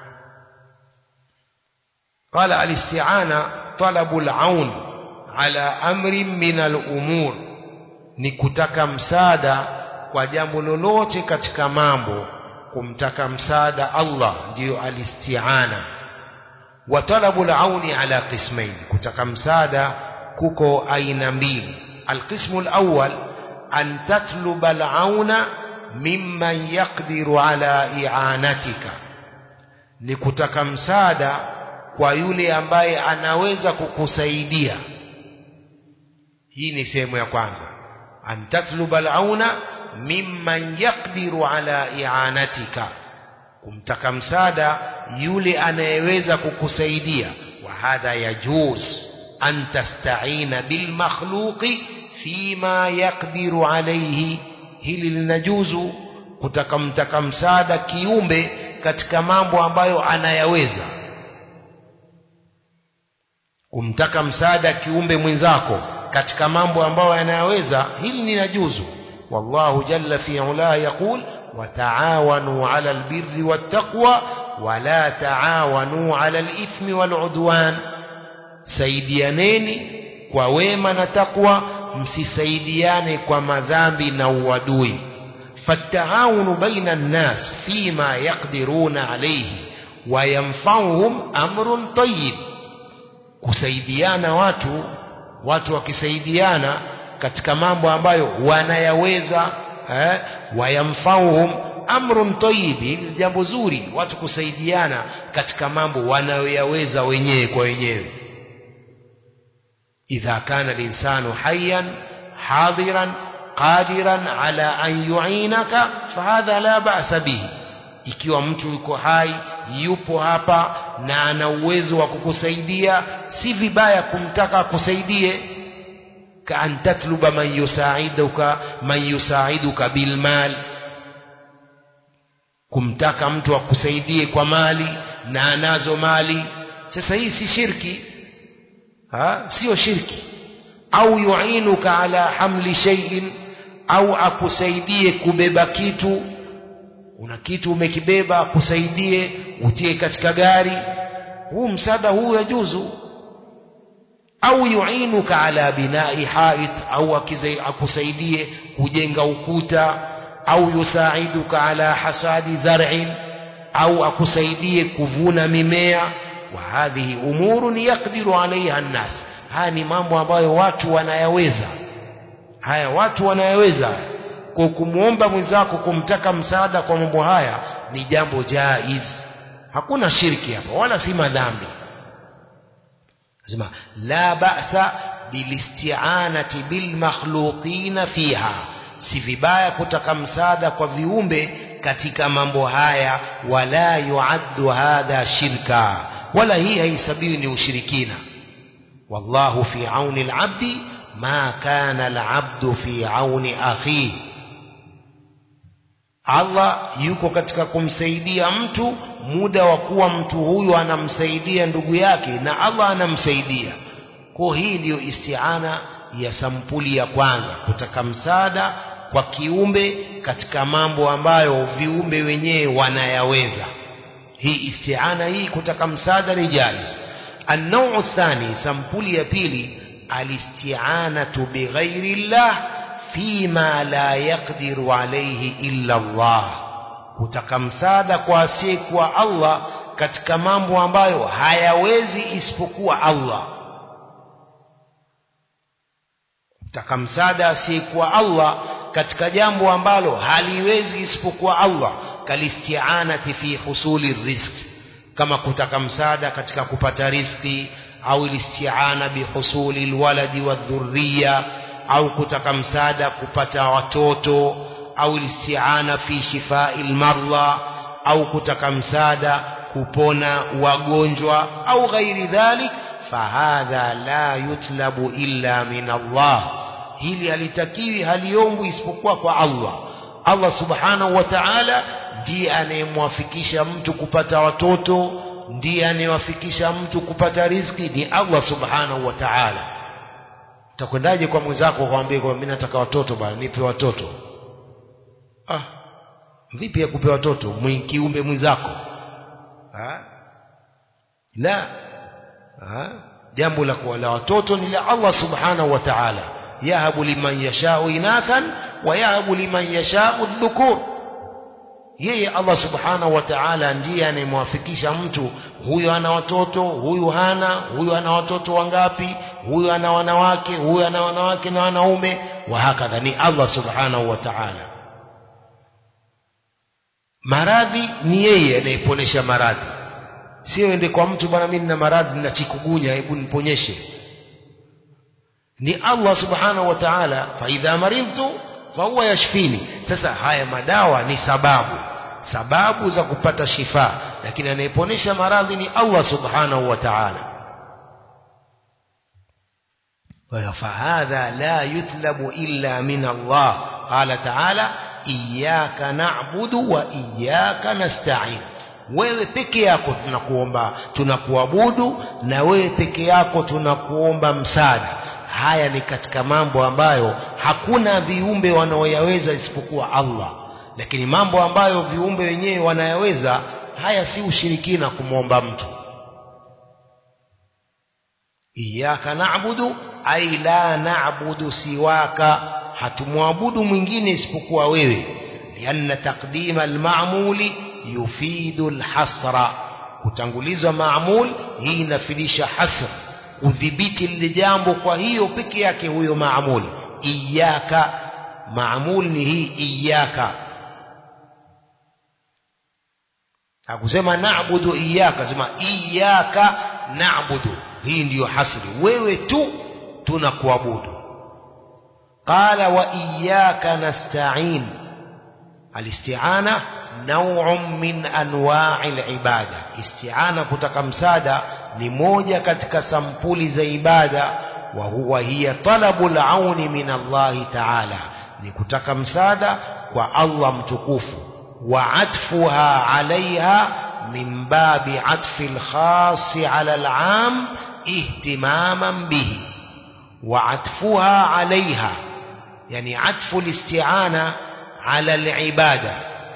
قال الاستعانة طلب العون على أمر من الأمور, ni kutaka msaada kwa jambo lolote katika mambo, kumtaka msaada Allah, ndio alisti'ana. Wa talabul auni ala qismain, kutaka msaada kuko aina mbili. القسم الأول أن تطلب العون ممن يقدر على إعانتك, ni kutaka msaada kwa yule ambaye anaweza kukusaidia. Hii ni sehemu ya kwanza. An tatluba al-auna mimman yaqdiru ala i'anatika, kumtaka msaada yule anayeweza kukusaidia. Wa hadha yajuz an tasta'ina bil makhluqi fima yaqdiru alayhi, hili linajuzu mtaka msaada kiumbe katika mambo ambayo anayaweza. Kumtaka msaada kiumbe mwenzako katika mambo ambayo anayaweza, hili linajuzu. Wallahu jalla fi ula yaqul wa ta'awanu 'ala al-birri wat-taqwa wa la ta'awanu 'ala al-ithmi wal-'udwan, saidianeni kwa wema na takwa, msisaidiane kwa madhambi na uadui. Fattaawunu baina an-nas fima yaqdiruna alayhi wa yanfa'uhum amrun tayyib, kusaidiana watu wakisaidiana katika mambo ambayo wanayaweza, wayamfauhum, amrun tayyib, hili jambo zuri, watu kusaidiana katika mambo wanayoyaweza wenyewe kwa wenyewe. idha kana linsanu hayyan hadiran qadiran ala an yu'inaka fahadha la ba'sa bihi, ikiwa mtu yuko hai, yupo hapa na ana uwezo wa kukusaidia, si vibaya kumtaka akusaidie. ka an tatluba man yusaiduka bil mal, kumtaka mtu akusaidie kwa mali na anazo mali. Sasa hii si shirki, sio shirki. au yu'inuka ala hamli shay'in, au akusaidie kubeba kitu, una kitu umekibeba, akusaidie utie katika gari, huu msaada huu yajuzu. au yu'inuka ala bina'i hait, au akusaidie kujenga ukuta, au yusaiduka ala hasadi zar'in, au akusaidie kuvuna mimea. wa hadhihi umurun yaqdiru alaiha an-nas, haya ni mambo ambayo watu wanayaweza. Haya watu wanayaweza. Kwa kumuomba mwenzako, kumtaka msaada kwa mambo haya ni jambo jaiz, hakuna shirki hapa wala si madhambi. Nasema la ba'sa bilisti'anati bil makhluqina fiha, si vibaya kutaka msaada kwa viumbe katika mambo haya. wala yuaddu hadha shirka, wala hii haisabiwi ni ushirikina. wallahu fi auni al-abdi ma kana al-abdu fi auni akhi, Allah yuko katika kumsaidia mtu muda wa kuwa mtu huyu anamsaidia ndugu yake na Allah anamsaidia. Kwa hii ndiyo isti'ana ya sampuli ya kwanza, kutaka msaada kwa kiumbe katika mambo ambayo viumbe wenyewe wanayaweza. Hii isti'ana hii, kutaka msaada, ni jaiz. an-naw'u athani, sampuli ya pili, al-isti'anatu bighairi Allah fima la yaqdiru alayhi illa Allah, kutaka msaada kwa asiyekuwa Allah katika mambo ambayo hayawezi isipokuwa Allah. Kutaka msaada asiyekuwa Allah katika jambo ambalo haliwezi isipokuwa Allah, kalisti'anati fi husuli rizqi, kama kutaka msaada katika kupata riziki, au isti'ana bihusuli alwaladi wadhurriya, au kutaka msaada kupata watoto, au isti'ana fi shifai almarla, au kutaka msaada kupona wagonjwa, au ghairi dhalik, fahadha la yutlabu illa min Allah, hili halitakiwi, haliombwi isipokuwa kwa Allah. Allah subhanahu wa ta'ala ndiye anayemwafikisha mtu kupata watoto, ndiye anayewafikisha mtu kupata riziki, ni Allah subhanahu wa ta'ala. Utakwendaje kwa mwenzako kumwambia kwa mimi nataka watoto bwana, nipe watoto? Vipi ya kupewa watoto kiumbe mwenzako? La, jambo la kuwala watoto ni la Allah subhanahu wa ta'ala. yahabu liman yasha'u inathan wa yahabu liman yasha'u dhukur, yeye Allah subhanahu wa ta'ala ndiye anemwafikisha mtu, huyo ana watoto, huyu hana, huyu ana watoto wangapi, huyu ana wanawake, huyu ana wanawake na wanaume, wa hakadha, ni Allah subhanahu wa ta'ala. Maradhi ni yeye anayeponesha maradhi, sio ende kwa mtu bwana, mimi nina maradhi na chikugunya, hebu niponyeshe. Ni Allah subhanahu wa ta'ala, fa idha maridtu fa huwa yashfini. Sasa haya madawa ni sababu za kupata shifa, lakini anayeponesha maradhi ni Allah subhanahu wa ta'ala. fa hadha la yutlabu illa min Allah. qala ta'ala iyyaka na'budu wa iyyaka nasta'in, wewe peke yako tunakuabudu na wewe peke yako tunakuomba msaada. Haya ni katika mambo ambayo hakuna viumbe wanaoyaweza isipokuwa Allah, lakini mambo ambayo viumbe wenyewe wanayaweza, haya si ushirikina kumwomba mtu. iyyaka na'budu ay la na'budu siwaka, hatumwabudu mwingine isipokuwa wewe. lianna taqdima al-ma'muli yufidu al-hasra, kutangulizwa ma'mul hii inafidisha hasr, udhibiti lile jambo kwa hiyo peke yake huyo ma'mul. iyyaka, ma'mul ni hii iyyaka. hakusema na'budu iyyaka, sema iyyaka na'budu. Hii ndiyo hasri, wewe tu tunakuabudu. Qala wa iyyaka nasta'in. Alisti'ana naw'un min anwa'il ibada. Isti'ana kutaka msaada ni moja katika sampuli za ibada. Wa huwa hiya talabul auni min Allah ta'ala, ni kutaka msaada kwa Allah mtukufu. Wa atfuha alaiha min babi atfi al-khas ala al-'am ihtimaman bihi. Wa atfuha alaiha yani atfu al-isti'ana ala al-ibada,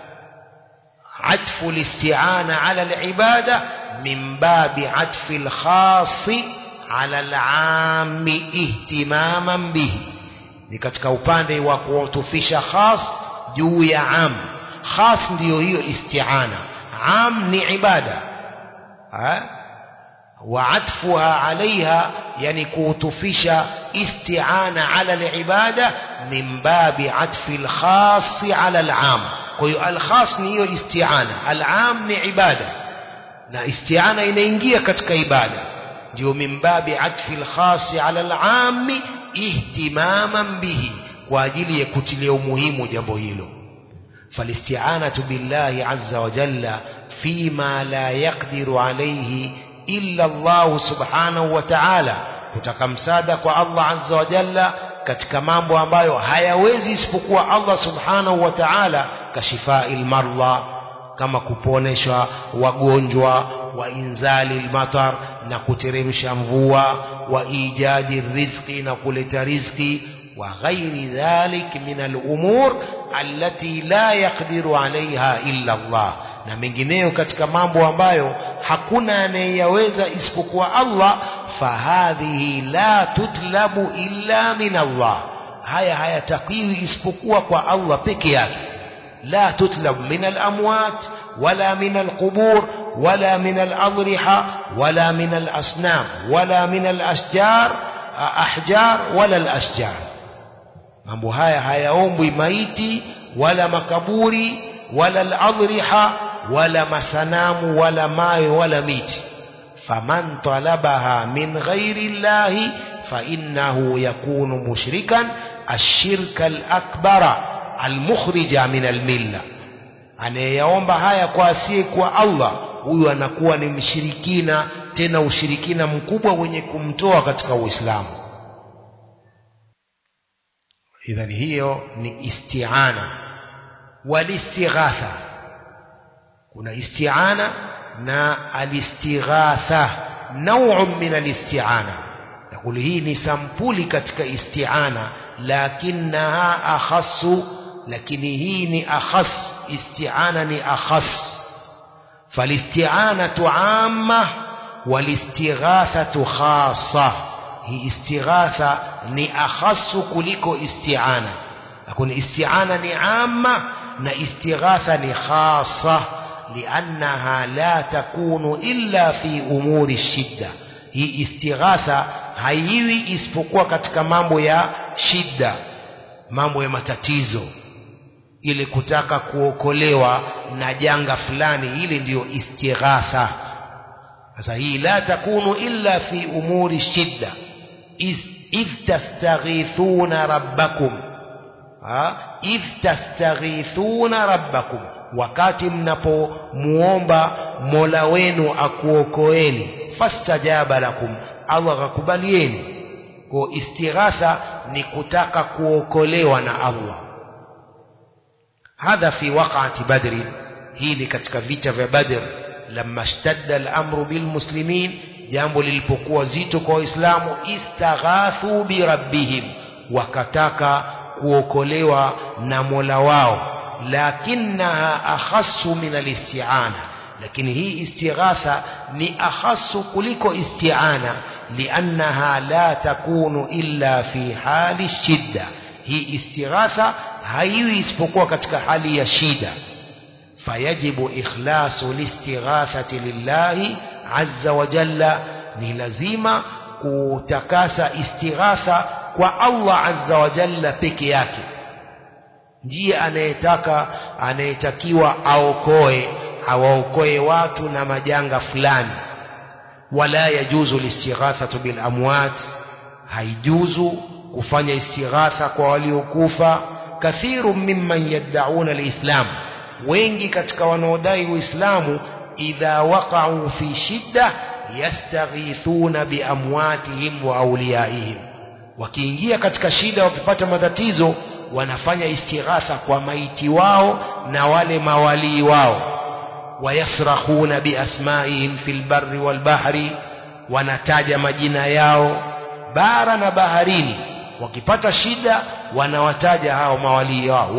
atfu al-isti'ana ala al-ibada min babi atfi al-khas ala al-'am ihtimaman bihi, ni katika upande wa kuutufisha khas juu ya am. Khas ndiyo hiyo isti'ana, am ni ibada. Wa atfuha alaiha yani kuutufisha isti'ana ala al-ibada min babi atfi al-khas ala al-'am. Kwa hiyo al-khas ni hiyo isti'ana, al-'am ni ibada, na isti'ana inaingia katika ibada. Ndio min babi atfi al-khas ala al-'am ihtimaman bihi, kwa ajili ya kutilia umuhimu jambo hilo. Falisti'anatu billahi azza wa jalla fima la yaqdiru alayhi illa Allah subhanahu wa ta'ala, kutaka msaada kwa Allah azza wa jalla katika mambo ambayo hayawezi isipokuwa Allah subhanahu wa ta'ala. Kashifa'il marla, kama kuponesha wagonjwa, wa inzali al-matar, na kuteremsha mvua, wa ijadi rizqi, na kuleta riziki, wa ghairi dhalik min al-umur allati la yaqdiru alaiha illa Allah, na mengineyo katika mambo ambayo hakuna anayeweza isipokuwa Allah. Fahadhihi la tutlabu illa min Allah, haya hayatakiwi isipokuwa kwa Allah peke yake. La tutlabu min al-amwat wala min al-qubur wala min al-adriha wala min al-asnam wala min al-ashjar ahjar wala al-ashjar. Mambo haya hayaombwi maiti wala makaburi wala al-adriha wala masanamu wala mawe wala miti. Faman talabaha min ghairi llahi fa innahu yakunu mushrikan ashirka al-akbara al-mukhrija min al-milla. Anayeomba haya kwa asiye kwa Allah, huyu anakuwa ni mshirikina, tena ushirikina mkubwa wenye kumtoa katika Uislamu. Idhani hiyo ni isti'ana. Walistighatha, kuna isti'ana na alistighatha, naw'un min alisti'ana. Yakuli hii ni sampuli katika isti'ana, lakinnaha akhassu, lakini hii ni akhas. Isti'ana ni akhas. Falisti'anatu 'amma walistighathatu khassa. Hii istighatha ni akhassu kuliko isti'ana. Lakini isti'ana ni 'amma na istighatha ni khassa, liannaha la takunu illa fi umuri shidda. Hii istighatha haiwi isipokuwa katika mambo ya shida, mambo ya matatizo, ili kutaka kuokolewa na janga fulani, ile ndiyo istighatha. Sasa hii la takunu illa fi umuri shidda. Idh tastaghithuna rabbakum, idh tastaghithuna rabbakum, wakati mnapomuomba Mola wenu akuokoeni. Fastajaba lakum, Allah akakubalieni. Kwa istighatha ni kutaka kuokolewa na Allah. Hadha fi waqati Badr, hii ni katika vita vya Badr. Lamma ishtadda al-amru bil muslimin, jambo lilipokuwa zito kwa Waislamu, istaghathu bi rabbihim, wakataka kuokolewa na Mola wao. Lakinnaha akhassu min al-isti'ana, lakini hii istighatha ni akhassu kuliko isti'ana, liannaha la takunu illa fi hali shidda. Hii istighatha haiwi isipokuwa katika hali ya shida. Fayajibu ikhlasu listighathati lillahi azza wa jalla, ni lazima kutakasa istighatha kwa Allah azza wa jalla peke yake. Ndiye anayetakiwa aokoe awaokoe watu na majanga fulani. Wala yajuzu listighathatu bil amwat, haijuzu kufanya istighatha kwa waliokufa. Kathiru mimman yad'una alislam, wengi katika wanaodai uislamu, idha waqa'u fi shidda yastaghithuna bi amwatihim wa awliyaihim, wakiingia katika shida, wakipata matatizo, wanafanya istighatha kwa maiti wao na wale mawali wao. Wayasrahuna bi asma'ihim fil barri wal bahri, wanataja majina yao bara na baharini. Wakipata shida wanawataja hao mawali wao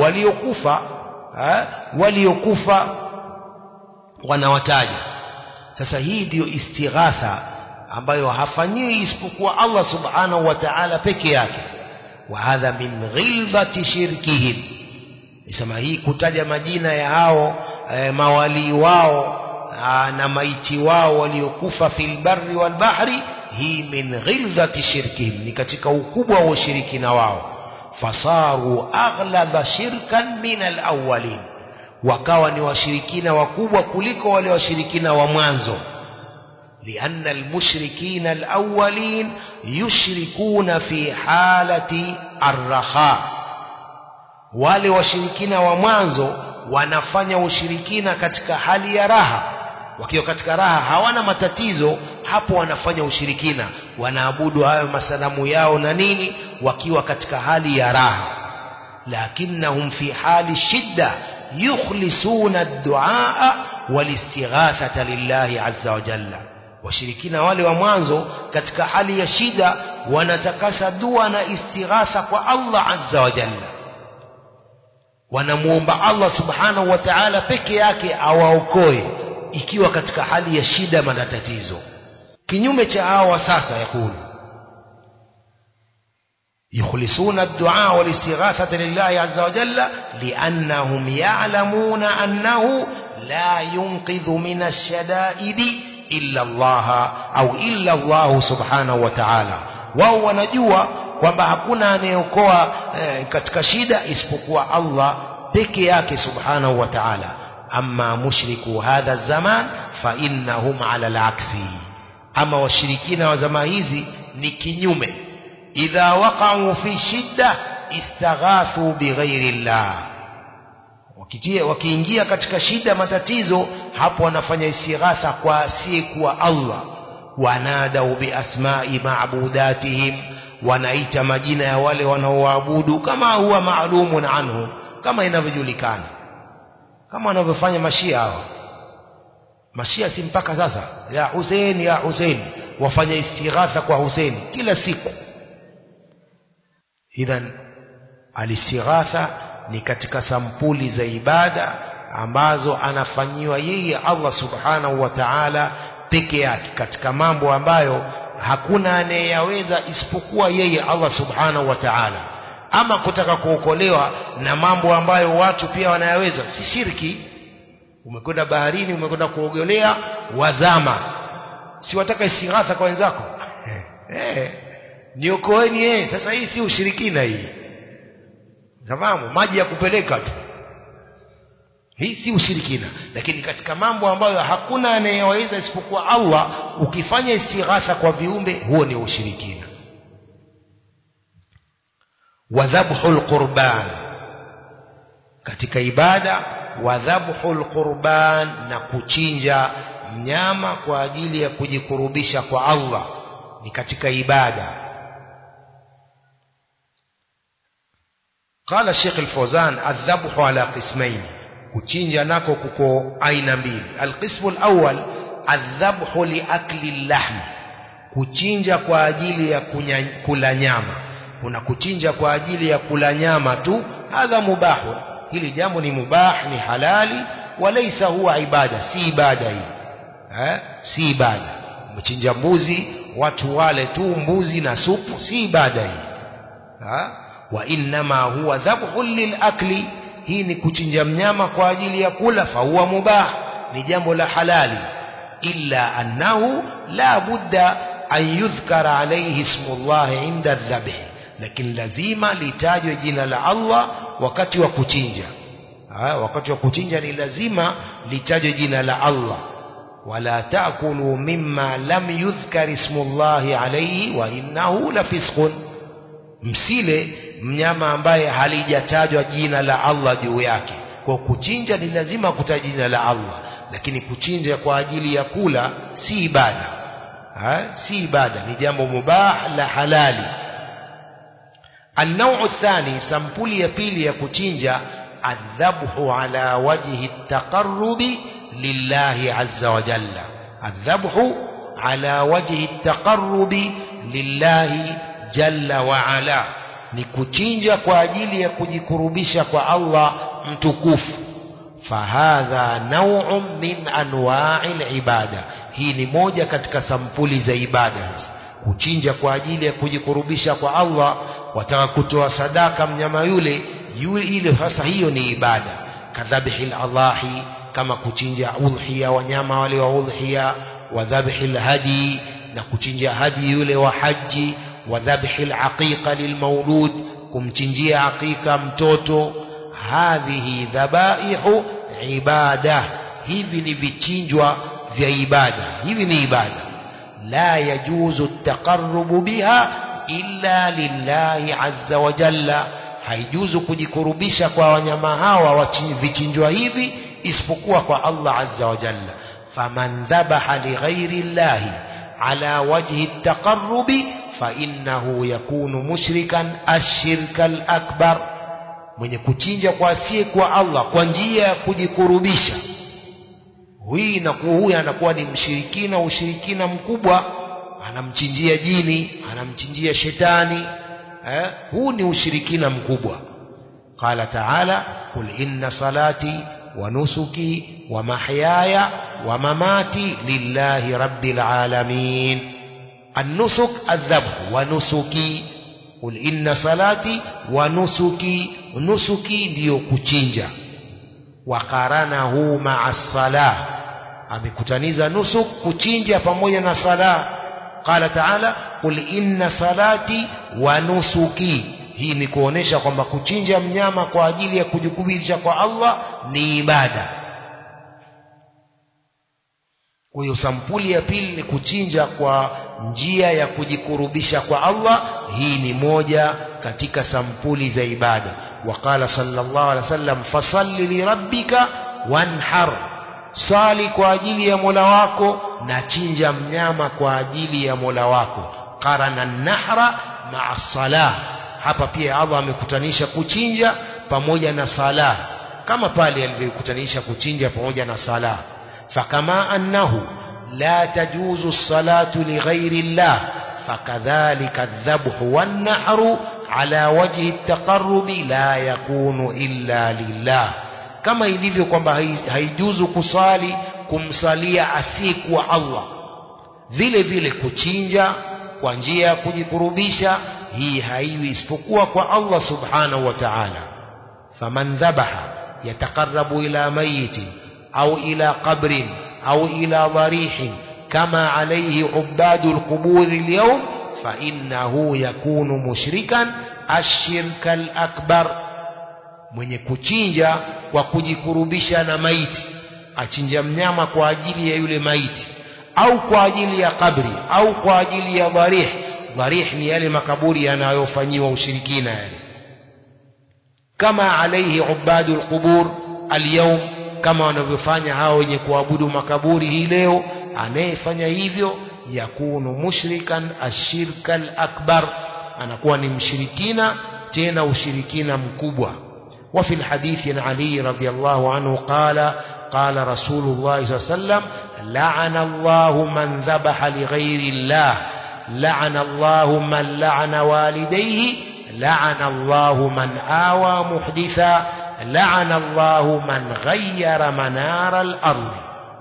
waliokufa wanawataja. Sasa hii ndio istighatha ambayo hafanyiwi isipokuwa Allah subhanahu wa ta'ala peke yake. Wa hadha min ghilzati shirkihim, isema hii kutaja majina ya hao mawali wao na maiti wao waliokufa fil barri wal bahri, hii min ghilzati shirkihim, ni katika ukubwa wa ushirikina wao. Fasaru aghlaba shirkan min alawwalin, wakawa ni washirikina wakubwa kuliko wale washirikina wa mwanzo. لأن المشركين الأولين يشركون في حالة الرخاء، wale washirikina wa mwanzo wanafanya ushirikina katika hali ya raha. Wakiwa katika raha, hawana matatizo, hapo wanafanya ushirikina, wanaabudu hayo masanamu yao na nini, wakiwa katika hali ya raha. Lakinnahum fi hali shidda yukhlisuna ad-du'a wal-istighathata lillahi azza wa jalla, washirikina wale wa mwanzo katika hali ya shida wanatakasa dua na istighatha kwa Allah azza wa jalla, wanamuomba Allah subhanahu wa ta'ala peke yake awaokoe ikiwa katika hali ya shida na matatizo. Kinyume cha hawa sasa, yakulu yukhlisuna ad-du'a wal istighathata lillahi azza wa jalla li'annahum ya'lamuna annahu la yunqidhu min ash-shada'idi illa Allah au illa Allah subhanahu wa ta'ala. Wao wanajua kwamba hakuna anayeokoa katika shida isipokuwa Allah peke yake subhanahu wa ta'ala. Amma mushriku hadha zaman fa innahum ala al-aksi, ama washirikina wa zama hizi ni kinyume. Idha waqa'u fi shidda istaghathu bighairi Allah, wakiingia katika shida matatizo, hapo wanafanya istighatha kwa asiyekuwa Allah. Wanadau bi asma'i ma'budatihim, wanaita majina ya wale wanaoabudu, kama huwa maalumun anhu, kama inavyojulikana, kama wanavyofanya mashia hao. Mashia si mpaka sasa, ya Hussein ya Hussein, wafanya istighatha kwa Hussein kila siku. Idhan al-istighatha ni katika sampuli za ibada ambazo anafanyiwa yeye Allah subhanahu wa ta'ala peke yake, katika mambo ambayo hakuna anayeweza isipokuwa yeye Allah subhanahu wa ta'ala. Ama kutaka kuokolewa na mambo ambayo watu pia wanayaweza, si shirki. Umekwenda baharini, umekwenda kuogelea, wazama, si wataka istighatha kwa wenzako? Niokoeni. Sasa hii si ushirikina hii, fahamu, maji ya kupeleka tu, hii si ushirikina. Lakini katika mambo ambayo hakuna anayeweza isipokuwa Allah, ukifanya istighatha kwa viumbe, huo ni ushirikina. Wadhabhul qurban, katika ibada, wadhabhul qurban, na kuchinja mnyama kwa ajili ya kujikurubisha kwa Allah, ni katika ibada. قال الشيخ الفوزان الذبح على قسمين, kuchinja nako kuko aina mbili. Alqismu alawwal adhabhu liakli allahm, kuchinja kwa ajili ya kula nyama. Kuna kuchinja kwa ajili ya kula nyama tu, hadha mubahu, hili jambo ni mubah, ni halali. Walaysa huwa ibada, si ibada hii, si ibada. Umechinja mbuzi, watu wale tu mbuzi na supu, si ibada hii. Wa innama huwa dhabhu lilakli, hii ni kuchinja mnyama kwa ajili ya kula, fa huwa mubah, ni jambo la halali. Illa annahu la budda an yudhkara alayhi ismullah inda dhabh, lakini lazima litajwe jina la Allah wakati wa kuchinja. wakati wa kuchinja ni lazima litajwe jina la Allah. Wala taakulu mimma lam yudhkar ismullahi alayhi wa innahu lafisqun, msile mnyama ambaye halijatajwa jina la Allah juu yake. Kwa kuchinja ni lazima kutaja jina la Allah, lakini kuchinja kwa ajili ya kula si ibada, si ibada, ni jambo mubah la halali. النوع الثاني سمبولي ya pili ya kuchinja adhabhu ala wajhi at-taqarrub lillahi azza wa jalla. Adhabhu ala wajhi at-taqarrub lillahi jalla wa ala, ni kuchinja kwa ajili ya kujikurubisha kwa Allah mtukufu. Fahadha naw'un min anwa'il ibada, hii ni moja katika sampuli za ibada. Kuchinja kwa ajili ya kujikurubisha kwa Allah, wataka kutoa sadaka mnyama yule ile, hasa hiyo ni ibada. Kadhabihil adahi, kama kuchinja udhiya, wanyama wale wa udhiya. Wa dhabihil hadi, na kuchinja hadi yule wa haji. Wa dhabihil aqiqa lilmaulud, kumchinjia aqiqa mtoto. Hadhihi dhabaihu ibada, hivi ni vichinjwa vya ibada, hivi ni ibada. La yajuzu at-taqarrubu biha illa lillahi azza wa jalla, haijuzu kujikurubisha kwa wanyama hawa vichinjwa hivi isipokuwa kwa Allah azza wa jalla. Faman dhabaha li ghairi llahi ala wajhi at-taqarrubi fa innahu yakunu mushrikan ash-shirka al-akbar, mwenye kuchinja kwa asiye kwa Allah kwa njia ya kujikurubisha, huyu anakuwa ni mshirikina, ushirikina mkubwa. Anamchinjia jini, anamchinjia shetani, huu ni ushirikina mkubwa. Qala ta'ala, qul inna salati wa nusuki wa mahyaya wa mamati lillahi rabbil alamin. An-nusuk adh-dhabh wa nusuki, qul inna salati wa nusuki, nusuki ndiyo kuchinja. Wa qaranahu ma'a salah, amekutaniza nusuk, kuchinja pamoja na salah. Qala ta'ala, qul inna salati wa nusuki, hii ni kuonesha kwamba kuchinja mnyama kwa ajili ya kujikurubisha kwa Allah ni ibada. Kwa hiyo sampuli ya pili ni kuchinja kwa njia ya kujikurubisha kwa Allah, hii ni moja katika sampuli za ibada. Waqala sallallahu alaihi wasallam, fasalli li rabbika wanhar, sali kwa ajili ya Mola wako na chinja mnyama kwa ajili ya Mola wako. Qarana an-nahra ma'a salah, hapa pia Allah amekutanisha kuchinja pamoja na sala, kama pale alivyokutanisha kuchinja pamoja na sala. Fakama annahu la tajuzu as-salatu li ghairi Allah, fakadhalika adh-dhabhu wan-nahru ala wajhi at-taqarrubi la yakunu illa lillah, kama ilivyo kwamba haijuzu kusali kumsalia asiyekuwa Allah, vile vile kuchinja kwa njia ya kujikurubisha hii haiwi isipokuwa kwa Allah subhanahu wa ta'ala. Faman dhabaha yataqarrabu ila mayitin au ila qabrin au ila dharihin kama alayhi ubadul qubur al-yawm fa innahu yakunu mushrikan ash-shirka al-akbar, mwenye kuchinja kwa kujikurubisha na maiti, achinja mnyama kwa ajili ya yule maiti au kwa ajili ya kabri au kwa ajili ya dharih. Dharih ni yale makaburi yanayofanyiwa ushirikina yale. Kama alayhi ubadul qubur al-yawm, kama wanavyofanya hao wenye kuabudu makaburi hii leo, anayefanya hivyo yakunu mushrikan ashirka al-akbar, anakuwa ni mshirikina, tena ushirikina mkubwa. وفي الحديث عن علي رضي الله عنه قال رسول الله صلى الله عليه وسلم لعن الله من ذبح لغير الله، لعن الله من لعن والديه، لعن الله من آوى محدثا، لعن الله من غير منار الأرض.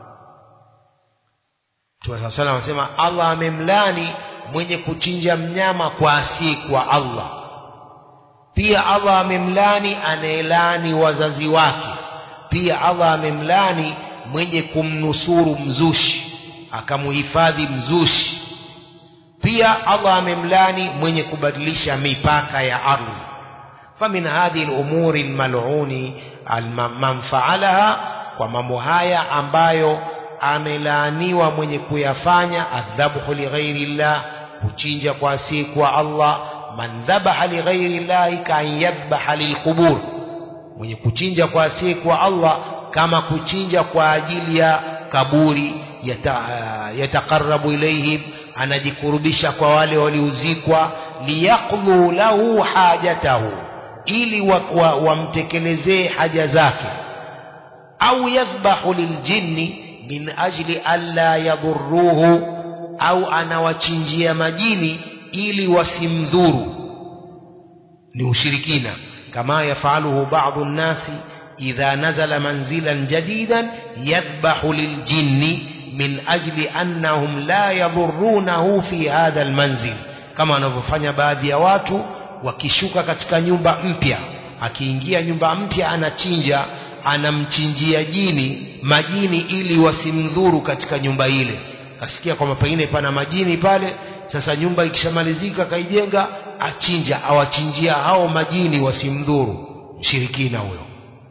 Mtume صلى الله عليه وسلم Allah amemlani mwenye kuchinja mnyama kwa asiyekuwa Allah. Pia Allah amemlani anayelani wazazi wake. Pia Allah amemlani mwenye kumnusuru mzushi, akamuhifadhi mzushi. Pia Allah amemlani mwenye kubadilisha mipaka ya ardhi. فمن هذه الأمور الملعون من فعلها ومambo haya ambayo amelaaniwa mwenye kuyafanya adhabhu li ghairi Allah kuchinja kwa si kwa Allah man dhabaha li ghairi Allah kan yadhbaha lilqubur mwenye kuchinja kwa si kwa Allah kama kuchinja kwa ajili ya kaburi yataqarrabu ilayhim anajikurubisha kwa wale waliozikwa liyaqlu lahu hajatahu ili wamtekelezee haja zake au yadhbahu liljinni min ajli alla yadhurruhu au anawachinjia majini ili wasimdhuru ni ushirikina kama yafaluhu baadhi nnasi idha nazala manzilan jadidan yadhbahu liljinni min ajli annahum la yadhurrunahu fi hadha almanzil kama wanavyofanya baadhi ya watu wakishuka katika nyumba mpya akiingia nyumba mpya anachinja anamchinjia majini ili wasimdhuru katika nyumba ile kasikia kwamba pengine pana majini pale sasa nyumba ikishamalizika kaijenga achinja awachinjia hao majini wasimdhuru mshirikina huyo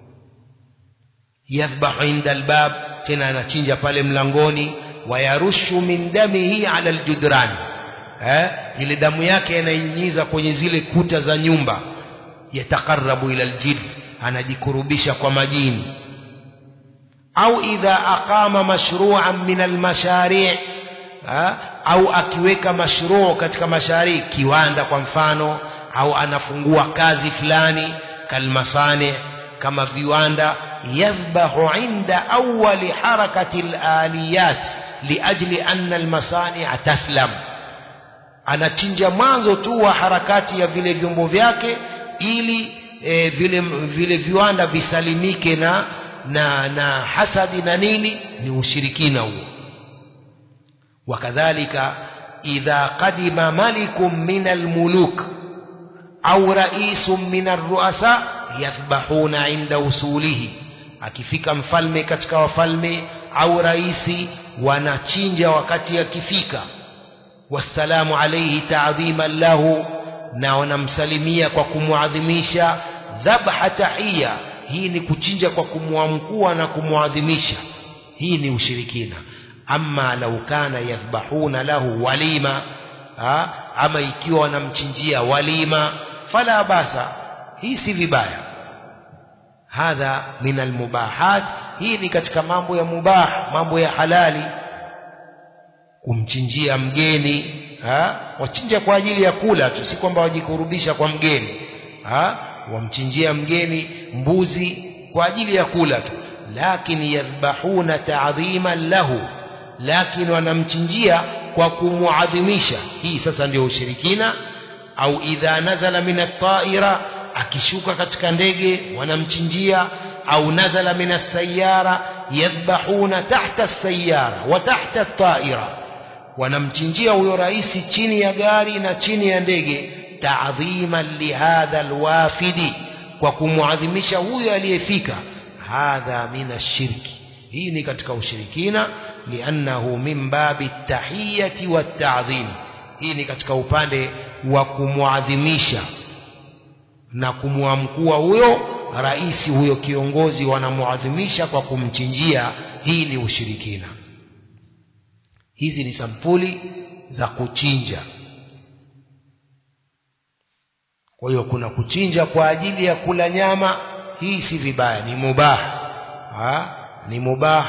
yadhbahu inda albab tena anachinja pale mlangoni wayarushu min damihi ala aljudran ile damu yake anainyiza kwenye zile kuta za nyumba yataqarrabu ila aljid anajikurubisha kwa majini au idha aqama mashru'an min almashari' au akiweka mashruu katika mashari kiwanda kwa mfano au anafungua kazi fulani kalmasani kama viwanda yadhbahu inda awwali harakati alaliyat liajli anna almasani taslam anachinja mwanzo tu wa harakati ya vile vyombo vyake ili vile viwanda visalimike na hasadi na nini ni ushirikina huo wakadhalika idha qadima malikum min almuluk au raisum min arruasa yadhbahuna inda usulihi akifika mfalme katika wafalme au raisi wanachinja wakati akifika wassalamu alayhi ta'dhiman lahu na wanamsalimia kwa kumuadhimisha dhabha tahiyya hii ni kuchinja kwa kumwamkua na kumuadhimisha hii ni ushirikina amma law kana yadhbahuna lahu walima ama ikiwa wanamchinjia walima fala basa hii si vibaya hadha min almubahat hii ni katika mambo ya mubah mambo ya halali kumchinjia mgeni wachinja kwa ajili ya kula tu si kwamba wajikurubisha kwa mgeni wamchinjia mgeni mbuzi kwa ajili ya kula tu lakini yadhbahuna ta'dhiman lahu lakini wanamchinjia kwa kumuadhimisha hii sasa ndio ushirikina au idha nazala min at-ta'ira akishuka katika ndege wanamchinjia au nazala min as-sayyara yadhbahuna tahta as-sayyara wa tahta at-ta'ira wanamchinjia huyo raisi chini ya gari na chini ya ndege ta'dhiman li hadha alwafidi kwa kumuadhimisha huyo aliyefika hadha min ashirki hii ni katika ushirikina li'annahu min babi tahiyati wat-ta'dhim hii ni katika upande wa kumuadhimisha na kumuamkua huyo raisi huyo kiongozi wanamuadhimisha kwa kumchinjia hii ni ushirikina hizi ni sampuli za kuchinja kwa hiyo kuna kuchinja kwa ajili ya kula nyama hii si vibaya ni mubah ni mubah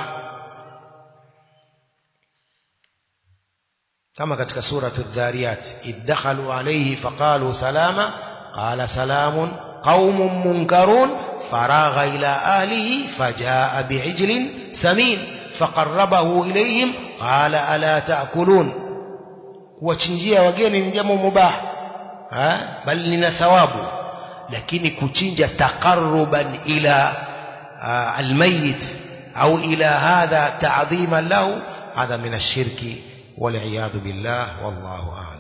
kama katika suratu adh-dhariyat iddakhalu alayhi faqalu salama qala salamun qaumun munkarun faragha ila ahlihi fajaa bi'ijlin samin faqarrabahu ilayhim qala ala ta'kulun kuwachinjia wageni ni jambo mubah bali lina thawabu lakini kuchinja taqarruban ila almayit au ila hadha ta'dhiman lahu hadha min ash-shirki wal iyad billah wallahu a'lam